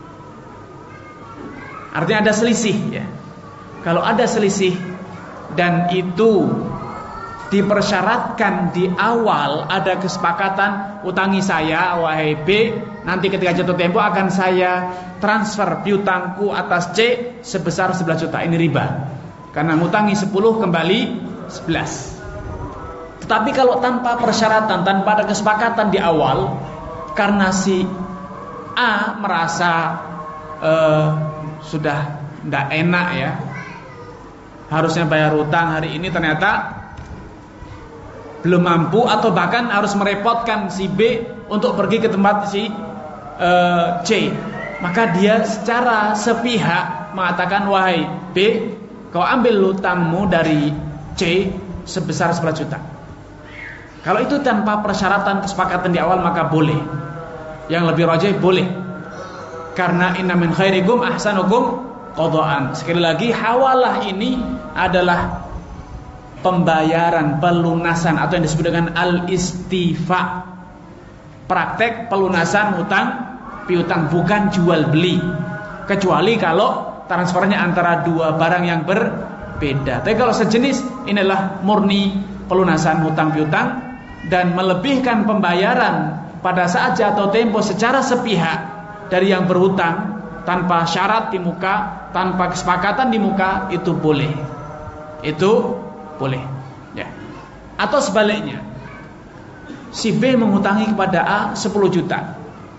Artinya ada selisih ya. Kalau ada selisih dan itu dipersyaratkan di awal, ada kesepakatan, utangi saya wahai B, nanti ketika jatuh tempo akan saya transfer piutangku atas C sebesar sebelas juta. Ini riba, karena ngutangi sepuluh kembali sebelas. Tetapi kalau tanpa persyaratan, tanpa ada kesepakatan di awal, karena si A merasa uh, sudah tidak enak ya, harusnya bayar hutang hari ini, ternyata belum mampu atau bahkan harus merepotkan si B untuk pergi ke tempat si uh, C, maka dia secara sepihak mengatakan, wahai B, kau ambil hutangmu dari C sebesar sebelas juta. Kalau itu tanpa persyaratan kesepakatan di awal maka boleh. Yang lebih rajih boleh, karena inna min khairikum ahsanukum qadaan. Sekali lagi, hawalah ini adalah pembayaran, pelunasan, atau yang disebut dengan al-istifa, praktek pelunasan hutang piutang, bukan jual beli, kecuali kalau transfernya antara dua barang yang berbeda. Tapi kalau sejenis, inilah murni pelunasan hutang piutang, dan melebihkan pembayaran pada saat jatuh tempo secara sepihak dari yang berhutang tanpa syarat di muka, tanpa kesepakatan di muka, itu boleh. Itu boleh ya. Atau sebaliknya, si B menghutangi kepada A sepuluh juta,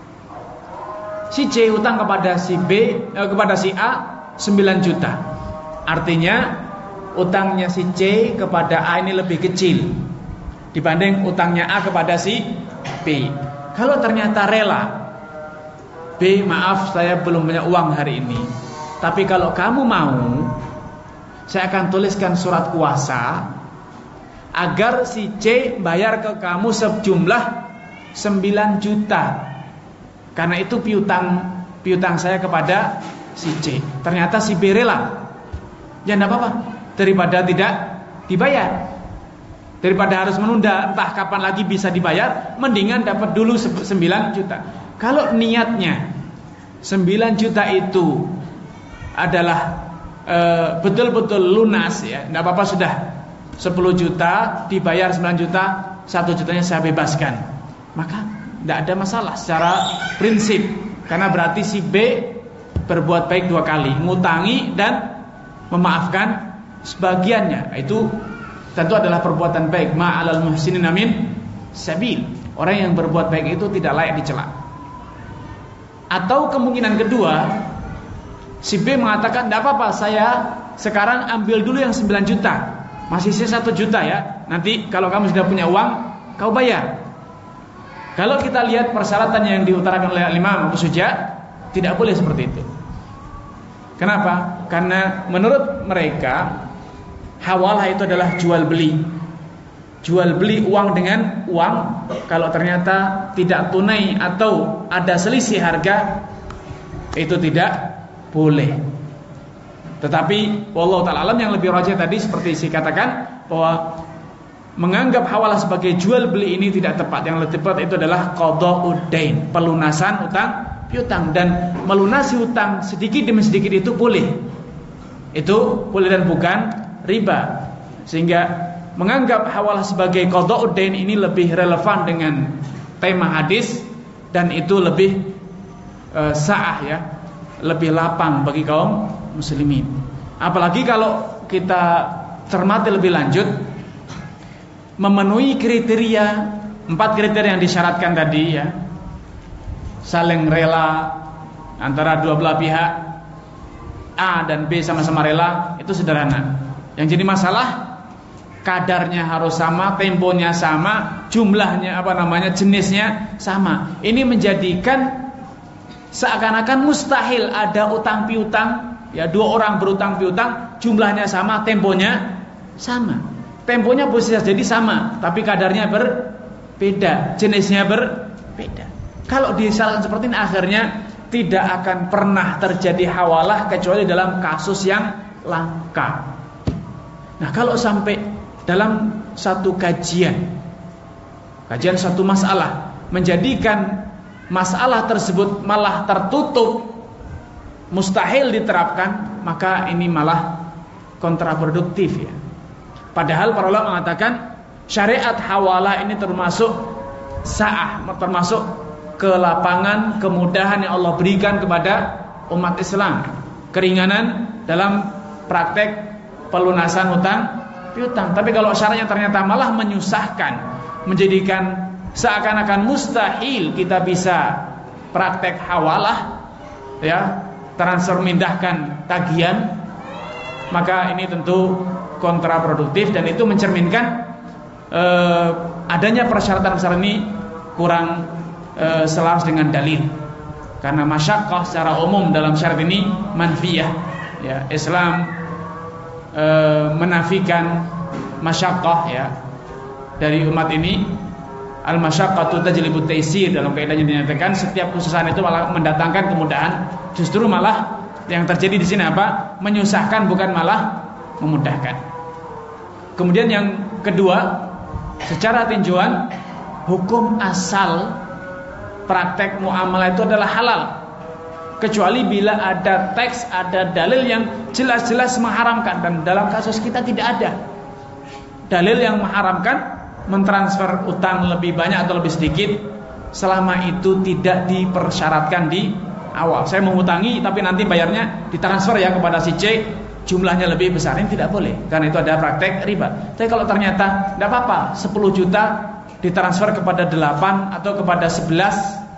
si C hutang kepada si B eh, kepada si A sembilan juta. Artinya utangnya si C kepada A ini lebih kecil dibanding utangnya A kepada si B. Kalau ternyata rela, B, maaf saya belum punya uang hari ini, tapi kalau kamu mau, saya akan tuliskan surat kuasa agar si C bayar ke kamu sejumlah sembilan juta, karena itu piutang piutang saya kepada si C. Ternyata si B rela, ya enggak apa-apa, daripada tidak dibayar, daripada harus menunda entah kapan lagi bisa dibayar, mendingan dapat dulu sembilan juta. Kalau niatnya sembilan juta itu adalah e, betul-betul lunas ya, enggak apa-apa, sudah sepuluh juta dibayar sembilan juta, satu jutanya saya bebaskan, maka enggak ada masalah secara prinsip, karena berarti si B berbuat baik dua kali, ngutangi dan memaafkan sebagiannya. Itu tentu adalah perbuatan baik. Ma'alal muhsinin amin sabil. Orang yang berbuat baik itu tidak layak dicela. Atau kemungkinan kedua, si B mengatakan, tidak apa-apa, saya sekarang ambil dulu yang sembilan juta, masih sisa satu juta ya, nanti kalau kamu sudah punya uang kau bayar. Kalau kita lihat persyaratan yang diutarakan oleh Imam Abu Suja, tidak boleh seperti itu. Kenapa? Karena menurut mereka hawalah itu adalah jual beli, jual beli uang dengan uang. Kalau ternyata tidak tunai atau ada selisih harga, itu tidak boleh. Tetapi wallahu ta'ala alam, yang lebih rajih tadi seperti saya katakan, bahwa menganggap hawalah sebagai jual beli ini tidak tepat. Yang lebih tepat itu adalah qada'ud dain, pelunasan utang piutang. Dan melunasi utang sedikit demi sedikit itu boleh, itu boleh dan bukan riba. Sehingga menganggap hawalah sebagai qada'ud dain ini lebih relevan dengan tema hadis, dan itu lebih uh, sa'ah ya, lebih lapang bagi kaum muslimin. Apalagi kalau kita cermati lebih lanjut, memenuhi kriteria, empat kriteria yang disyaratkan tadi ya, saling rela antara dua belah pihak, A dan B sama-sama rela, itu sederhana. Yang jadi masalah kadarnya harus sama, temponya sama, jumlahnya apa namanya jenisnya sama. Ini menjadikan seakan-akan mustahil ada utang piutang ya, dua orang berutang piutang, jumlahnya sama, temponya sama. Temponya bisa jadi sama, tapi kadarnya ber, beda, jenisnya berbeda. Kalau disyaratkan seperti ini, akhirnya tidak akan pernah terjadi hawalah kecuali dalam kasus yang langka. Nah, kalau sampai dalam satu kajian, kajian satu masalah, menjadikan masalah tersebut malah tertutup, mustahil diterapkan, maka ini malah kontraproduktif ya. Padahal para ulama mengatakan syariat hawalah ini termasuk sa'ah, termasuk kelapangan, kemudahan yang Allah berikan kepada umat Islam, keringanan dalam praktek pelunasan hutang piutang. Tapi kalau syaratnya ternyata malah menyusahkan, menjadikan seakan-akan mustahil kita bisa praktek hawalah ya, transfer mindahkan tagihan, maka ini tentu kontraproduktif dan itu mencerminkan eh, adanya persyaratan-persyaratan ini kurang e, selaras dengan dalil. Karena masyaqqah secara umum dalam syarat ini manfiyah ya. Islam e, menafikan masyaqqah ya dari umat ini. Al masyaqqatu tajlibut taisir, dalam kaidahnya dinyatakan setiap kesusahan itu malah mendatangkan kemudahan. Justru malah yang terjadi di sini apa? Menyusahkan, bukan malah memudahkan. Kemudian yang kedua, secara tinjauan hukum asal praktek muamalah itu adalah halal, kecuali bila ada teks, ada dalil yang jelas-jelas mengharamkan. Dan dalam kasus kita tidak ada dalil yang mengharamkan mentransfer utang lebih banyak atau lebih sedikit, selama itu tidak dipersyaratkan di awal. Saya mengutangi tapi nanti bayarnya ditransfer ya kepada si C, jumlahnya lebih besar, ini tidak boleh, karena itu ada praktek riba. Tapi kalau ternyata tidak apa-apa, sepuluh juta ditransfer kepada delapan atau kepada sebelas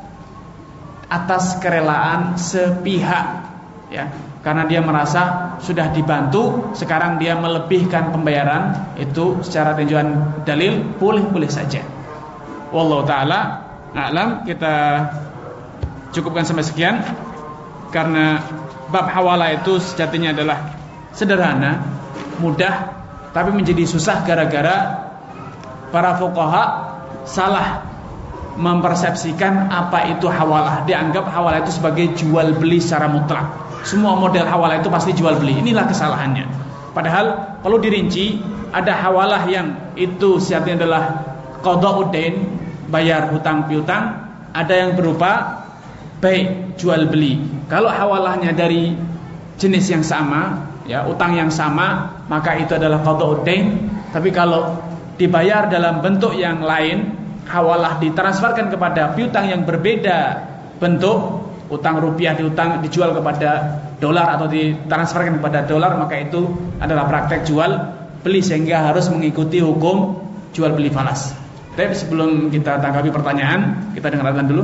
atas kerelaan sepihak ya, karena dia merasa sudah dibantu, sekarang dia melebihkan pembayaran, itu secara tinjauan dalil boleh-boleh saja. Wallahu taala a'lam. Kita cukupkan sampai sekian, karena bab hawalah itu sejatinya adalah sederhana, mudah, tapi menjadi susah gara-gara para fuqaha salah mempersepsikan apa itu hawalah. Dianggap hawalah itu sebagai jual beli secara mutlak. Semua model hawalah itu pasti jual beli. Inilah kesalahannya. Padahal perlu dirinci, ada hawalah yang itu syaratnya adalah qada'ud dain, bayar hutang piutang. Ada yang berupa baik jual beli. Kalau hawalahnya dari jenis yang sama ya, utang yang sama, maka itu adalah qada'ud dain. Tapi kalau dibayar dalam bentuk yang lain, hawalah ditransferkan kepada piutang yang berbeda bentuk, utang rupiah diutang dijual kepada dolar atau ditransferkan kepada dolar, maka itu adalah praktek jual beli, sehingga harus mengikuti hukum jual beli falas. Tapi sebelum kita tanggapi pertanyaan, kita dengarkan dulu.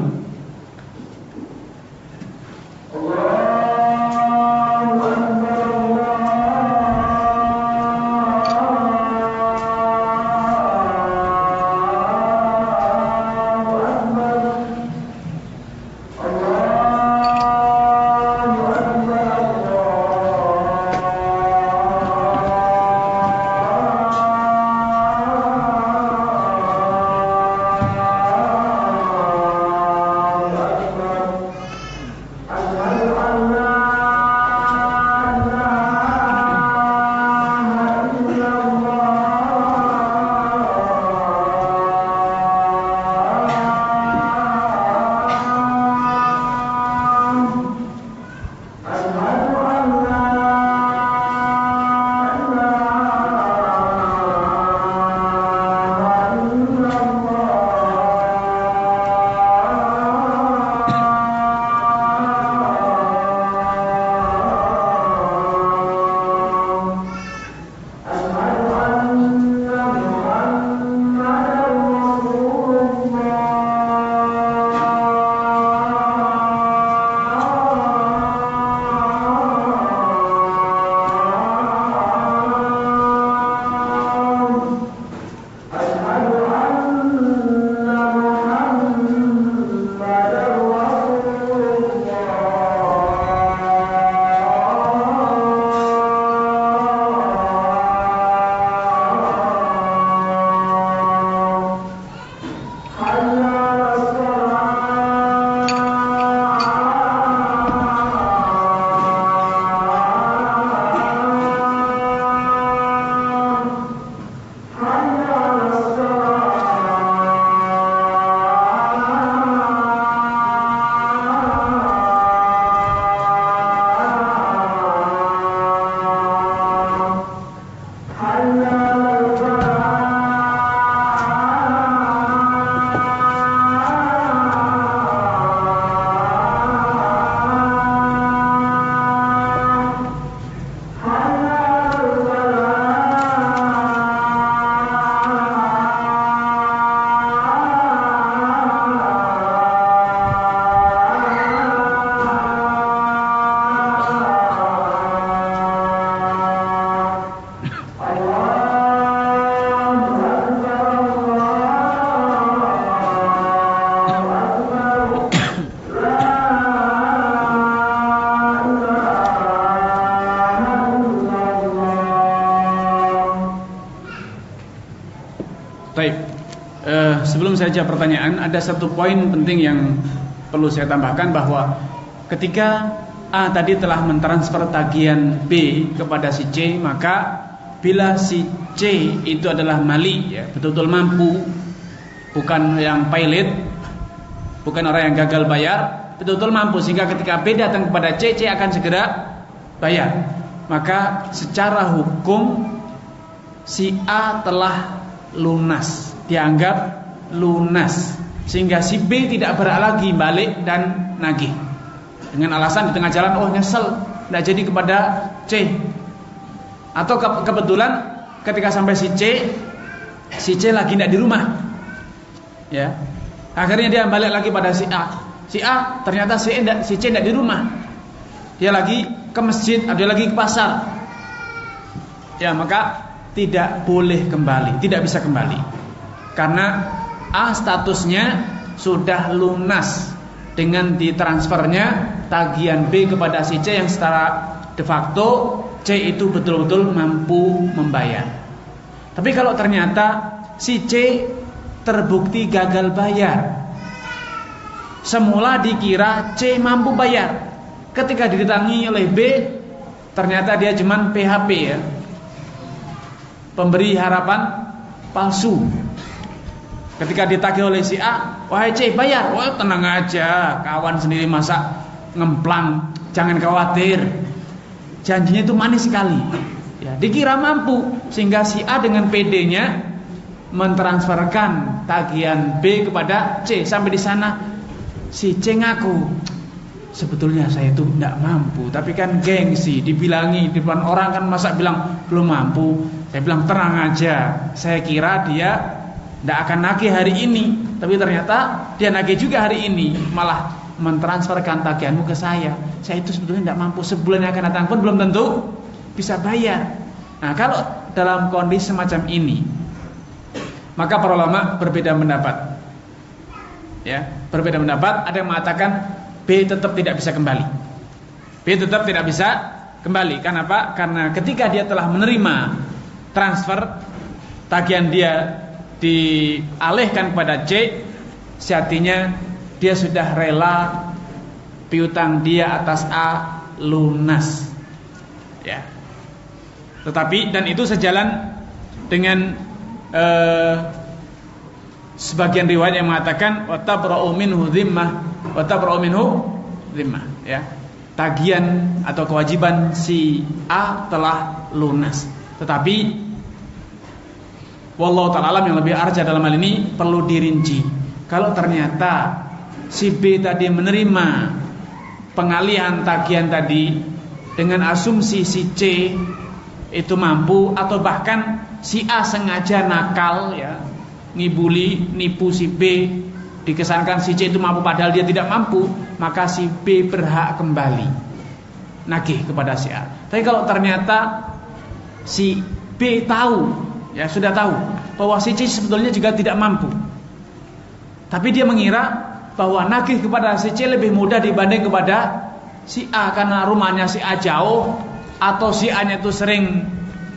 saja pertanyaan, ada satu poin penting yang perlu saya tambahkan, bahwa ketika A tadi telah mentransfer tagihan B kepada si C, maka bila si C itu adalah mali, ya, betul-betul mampu, bukan yang pailit, bukan orang yang gagal bayar, betul-betul mampu, sehingga ketika B datang kepada C, C akan segera bayar, maka secara hukum si A telah lunas, dianggap lunas, sehingga si B tidak berhak lagi balik dan nagih dengan alasan di tengah jalan, oh nyesel tidak jadi kepada C, atau ke kebetulan ketika sampai si C, si C lagi tidak di rumah, ya, akhirnya dia balik lagi pada si A. Si A ternyata si, si C tidak di rumah, dia lagi ke masjid, ada lagi ke pasar, ya, maka tidak boleh kembali, tidak bisa kembali, karena A statusnya sudah lunas dengan ditransfernya tagihan B kepada si C, yang secara de facto C itu betul-betul mampu membayar. Tapi kalau ternyata si C terbukti gagal bayar, semula dikira C mampu bayar, ketika didatangi oleh B ternyata dia cuman P H P, ya, pemberi harapan palsu. Ketika ditagih oleh si A, wahai C bayar, wah tenang aja, kawan sendiri masa ngemplang, jangan khawatir, janjinya itu manis sekali, ya, dikira mampu, sehingga si A dengan P D-nya mentransferkan tagihan B kepada C. Sampai di sana si C ngaku, sebetulnya saya itu tidak mampu, tapi kan gengsi, dibilangi di depan orang kan, masa bilang belum mampu. Saya bilang tenang aja, saya kira dia tidak akan nagih hari ini, tapi ternyata dia nagih juga hari ini, malah mentransferkan tagihanmu ke saya. Saya itu sebetulnya tidak mampu, sebulan yang akan datang pun belum tentu bisa bayar. Nah, kalau dalam kondisi semacam ini, maka para ulama berbeda pendapat, ya, berbeda pendapat. Ada yang mengatakan B tetap tidak bisa kembali, B tetap tidak bisa kembali. Kenapa? Karena ketika dia telah menerima transfer, tagihan dia dialihkan kepada C, sejatinya dia sudah rela piutang dia atas A lunas, ya. Tetapi dan itu sejalan dengan eh, sebagian riwayat yang mengatakan wa tabra'u minhu dhimmah, wa tabra'u minhu dhimmah, ya. Tagihan atau kewajiban si A telah lunas. Tetapi wallahu ta'ala alam, yang lebih arja dalam hal ini perlu dirinci. Kalau ternyata si B tadi menerima pengalihan tagihan tadi dengan asumsi si C itu mampu, atau bahkan si A sengaja nakal, ya, ngibuli, nipu si B, dikesankan si C itu mampu padahal dia tidak mampu, maka si B berhak kembali nagih kepada si A. Tapi kalau ternyata si B tahu, ya, sudah tahu bahwa si C sebetulnya juga tidak mampu, tapi dia mengira bahwa nagih kepada si C lebih mudah dibanding kepada si A, karena rumahnya si A jauh, atau si A nya itu sering,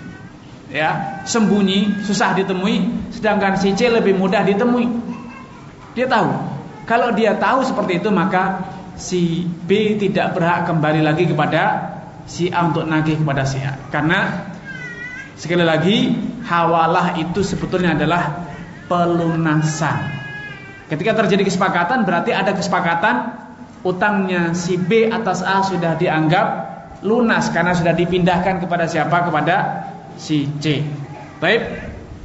ya, sembunyi, susah ditemui, sedangkan si C lebih mudah ditemui. Dia tahu. Kalau dia tahu seperti itu, maka si B tidak berhak kembali lagi kepada si A untuk nagih kepada si A. Karena sekali lagi, hawalah itu sebetulnya adalah pelunasan. Ketika terjadi kesepakatan, berarti ada kesepakatan utangnya si B atas A sudah dianggap lunas karena sudah dipindahkan kepada siapa? Kepada si C. Baik.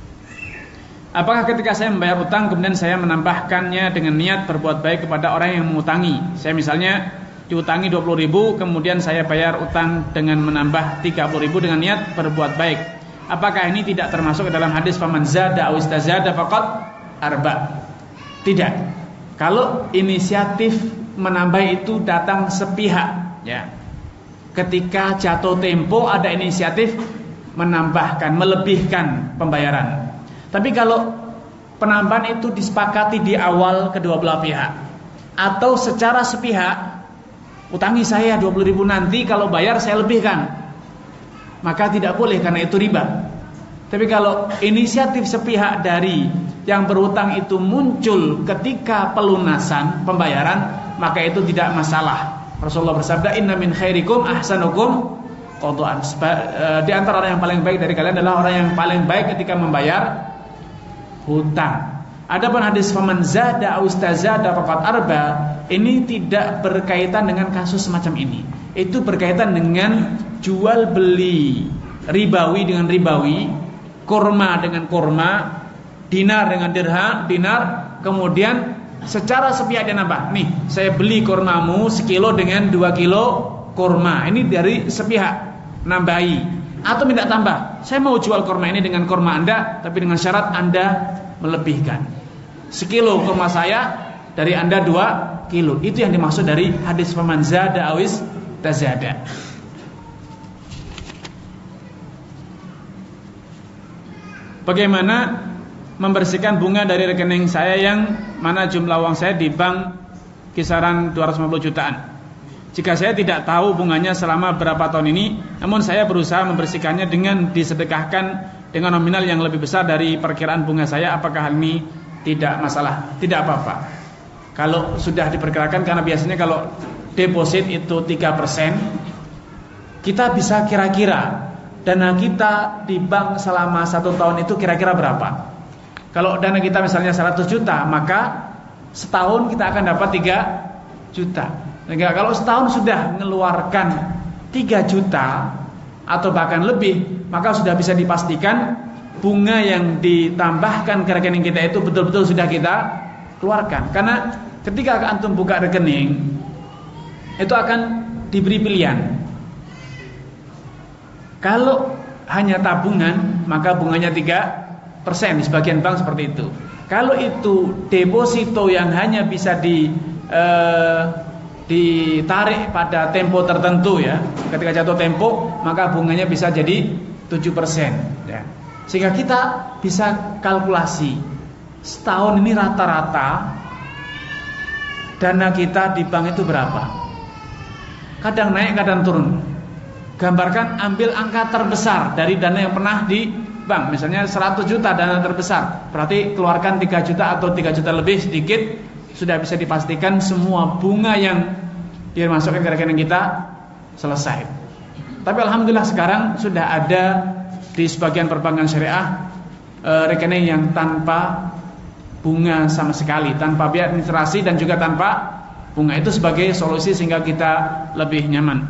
Apakah ketika saya membayar utang kemudian saya menambahkannya dengan niat berbuat baik kepada orang yang mengutangi? Saya misalnya diutangi dua puluh ribu, kemudian saya bayar utang dengan menambah tiga puluh ribu dengan niat berbuat baik. Apakah ini tidak termasuk dalam hadis faman zada aw istazada faqad arba? Tidak. Kalau inisiatif menambah itu datang sepihak, ya. Ketika jatuh tempo ada inisiatif menambahkan, melebihkan pembayaran. Tapi kalau penambahan itu disepakati di awal kedua belah pihak, atau secara sepihak, utangi saya dua puluh ribu, nanti kalau bayar saya lebihkan, maka tidak boleh karena itu riba. Tapi kalau inisiatif sepihak dari yang berhutang itu muncul ketika pelunasan pembayaran, maka itu tidak masalah. Rasulullah bersabda, inna min khairikum ahsanukum qada'an. Di antara orang yang paling baik dari kalian adalah orang yang paling baik ketika membayar hutang. Adapun hadis faman zada aw istazada faqad arba, ini tidak berkaitan dengan kasus semacam ini. Itu berkaitan dengan jual beli ribawi dengan ribawi, kurma dengan kurma, dinar dengan dirham, dinar, kemudian secara sepihak dia nambah. Nih, saya beli kurmamu sekilo dengan dua kilo kurma. Ini dari sepihak nambahi. Atau minta tambah. Saya mau jual kurma ini dengan kurma Anda, tapi dengan syarat Anda melebihkan. Sekilo kurma saya, dari Anda dua kilo. Itu yang dimaksud dari hadis faman zada awis tazada. Bagaimana membersihkan bunga dari rekening saya yang mana jumlah uang saya di bank kisaran dua ratus lima puluh jutaan? Jika saya tidak tahu bunganya selama berapa tahun ini, namun saya berusaha membersihkannya dengan disedekahkan dengan nominal yang lebih besar dari perkiraan bunga saya, apakah hal ini tidak masalah? Tidak apa-apa. Kalau sudah diperkirakan, karena biasanya kalau deposit itu tiga persen, kita bisa kira-kira dana kita di bank selama satu tahun itu kira-kira berapa. Kalau dana kita misalnya seratus juta, maka setahun kita akan dapat tiga juta. Sehingga kalau setahun sudah mengeluarkan tiga juta atau bahkan lebih, maka sudah bisa dipastikan bunga yang ditambahkan ke rekening kita itu betul-betul sudah kita keluarkan. Karena ketika antum buka rekening, itu akan diberi pilihan. Kalau hanya tabungan, maka bunganya tiga persen. Di sebagian bank seperti itu. Kalau itu deposito yang hanya bisa di eh, ditarik pada tempo tertentu, ya, ketika jatuh tempo, maka bunganya bisa jadi tujuh persen, ya. Sehingga kita bisa kalkulasi setahun ini rata-rata dana kita di bank itu berapa. Kadang naik, kadang turun. Gambarkan, ambil angka terbesar dari dana yang pernah di bank, misalnya seratus juta dana terbesar, berarti keluarkan tiga juta atau tiga juta lebih sedikit, sudah bisa dipastikan semua bunga yang dimasukkan ke rekening kita selesai. Tapi alhamdulillah sekarang sudah ada di sebagian perbankan syariah e, rekening yang tanpa bunga sama sekali, tanpa biaya administrasi dan juga tanpa bunga. Itu sebagai solusi sehingga kita lebih nyaman.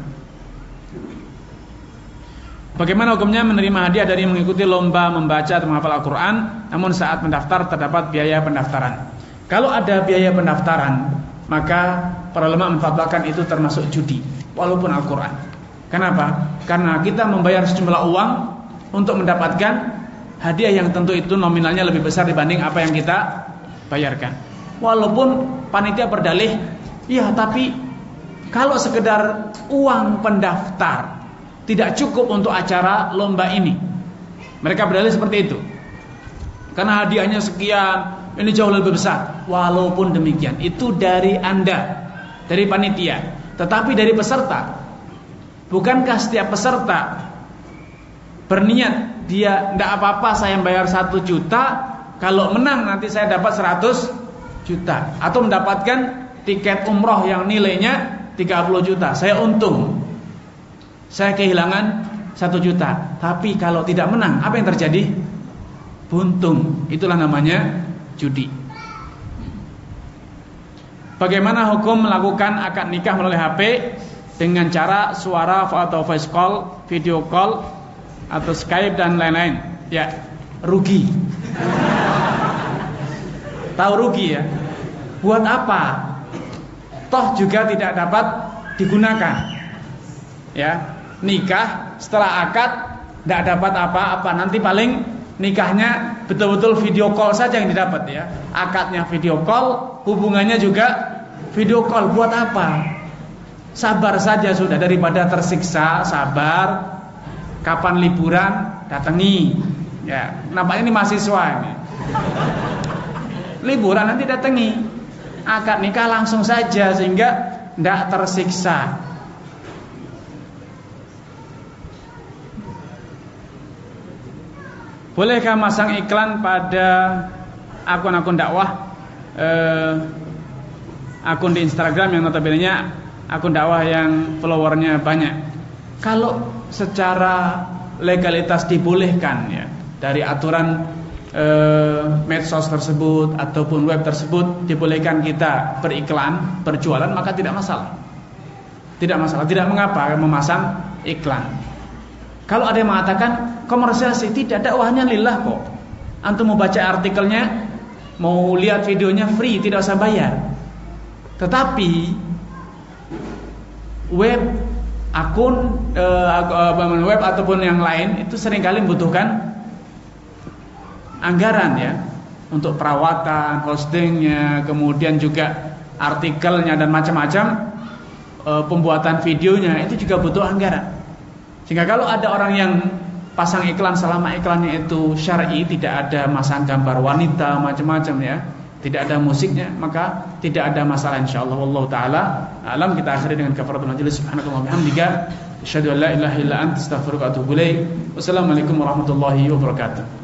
Bagaimana hukumnya menerima hadiah dari mengikuti lomba membaca atau menghafal Al-Quran, namun saat mendaftar terdapat biaya pendaftaran? Kalau ada biaya pendaftaran, maka para ulama memfatwakan itu termasuk judi, walaupun Al-Quran. Kenapa? Karena kita membayar sejumlah uang untuk mendapatkan hadiah yang tentu itu nominalnya lebih besar dibanding apa yang kita bayarkan. Walaupun panitia berdalih, ya tapi kalau sekedar uang pendaftar tidak cukup untuk acara lomba ini. Mereka berdalih seperti itu. Karena hadiahnya sekian, ini jauh lebih besar. Walaupun demikian, itu dari Anda, dari panitia, tetapi dari peserta. Bukankah setiap peserta berniat, dia tidak apa-apa saya bayar satu juta, kalau menang nanti saya dapat seratus juta, atau mendapatkan tiket umroh yang nilainya tiga puluh juta, saya untung, saya kehilangan satu juta. Tapi kalau tidak menang, apa yang terjadi? Buntung. Itulah namanya judi. Bagaimana hukum melakukan akad nikah melalui H P dengan cara suara atau voice call, video call, atau Skype dan lain-lain? Ya, rugi. Tahu rugi ya? Buat apa? Toh juga tidak dapat digunakan. Ya, nikah setelah akad tidak dapat apa-apa. Nanti paling nikahnya betul-betul video call saja yang didapat, ya. Akadnya video call, hubungannya juga video call. Buat apa? Sabar saja sudah, daripada tersiksa. Sabar. Kapan liburan datangi. Ya, nampaknya ini mahasiswa ini. Liburan nanti datangi. Akad nikah langsung saja sehingga tidak tersiksa. Bolehkah masang iklan pada akun-akun dakwah, eh, akun di Instagram yang notabene-nya akun dakwah yang followernya banyak. Kalau secara legalitas dibolehkan ya dari aturan eh, medsos tersebut ataupun web tersebut dibolehkan kita beriklan, berjualan, maka tidak masalah. Tidak masalah, tidak mengapa memasang iklan. Kalau ada yang mengatakan komersialisasi, tidak, dakwahnya lillah kok. Antum mau baca artikelnya, mau lihat videonya free, tidak usah bayar. Tetapi web, akun eh, web ataupun yang lain itu seringkali membutuhkan anggaran ya, untuk perawatan, hostingnya, kemudian juga artikelnya dan macam-macam, eh, pembuatan videonya itu juga butuh anggaran. Sehingga kalau ada orang yang pasang iklan selama iklannya itu syar'i, tidak ada masang gambar wanita macam-macam ya, tidak ada musiknya, maka tidak ada masalah insyaallah. Wallahu taala alam. Kita akhiri dengan kafaratul majelis. Subhanallahi wa bihamdihi, asyhadu an la ilaha illa anta, astaghfiruka wa atubu ilaik. Wassalamualaikum warahmatullahi wabarakatuh.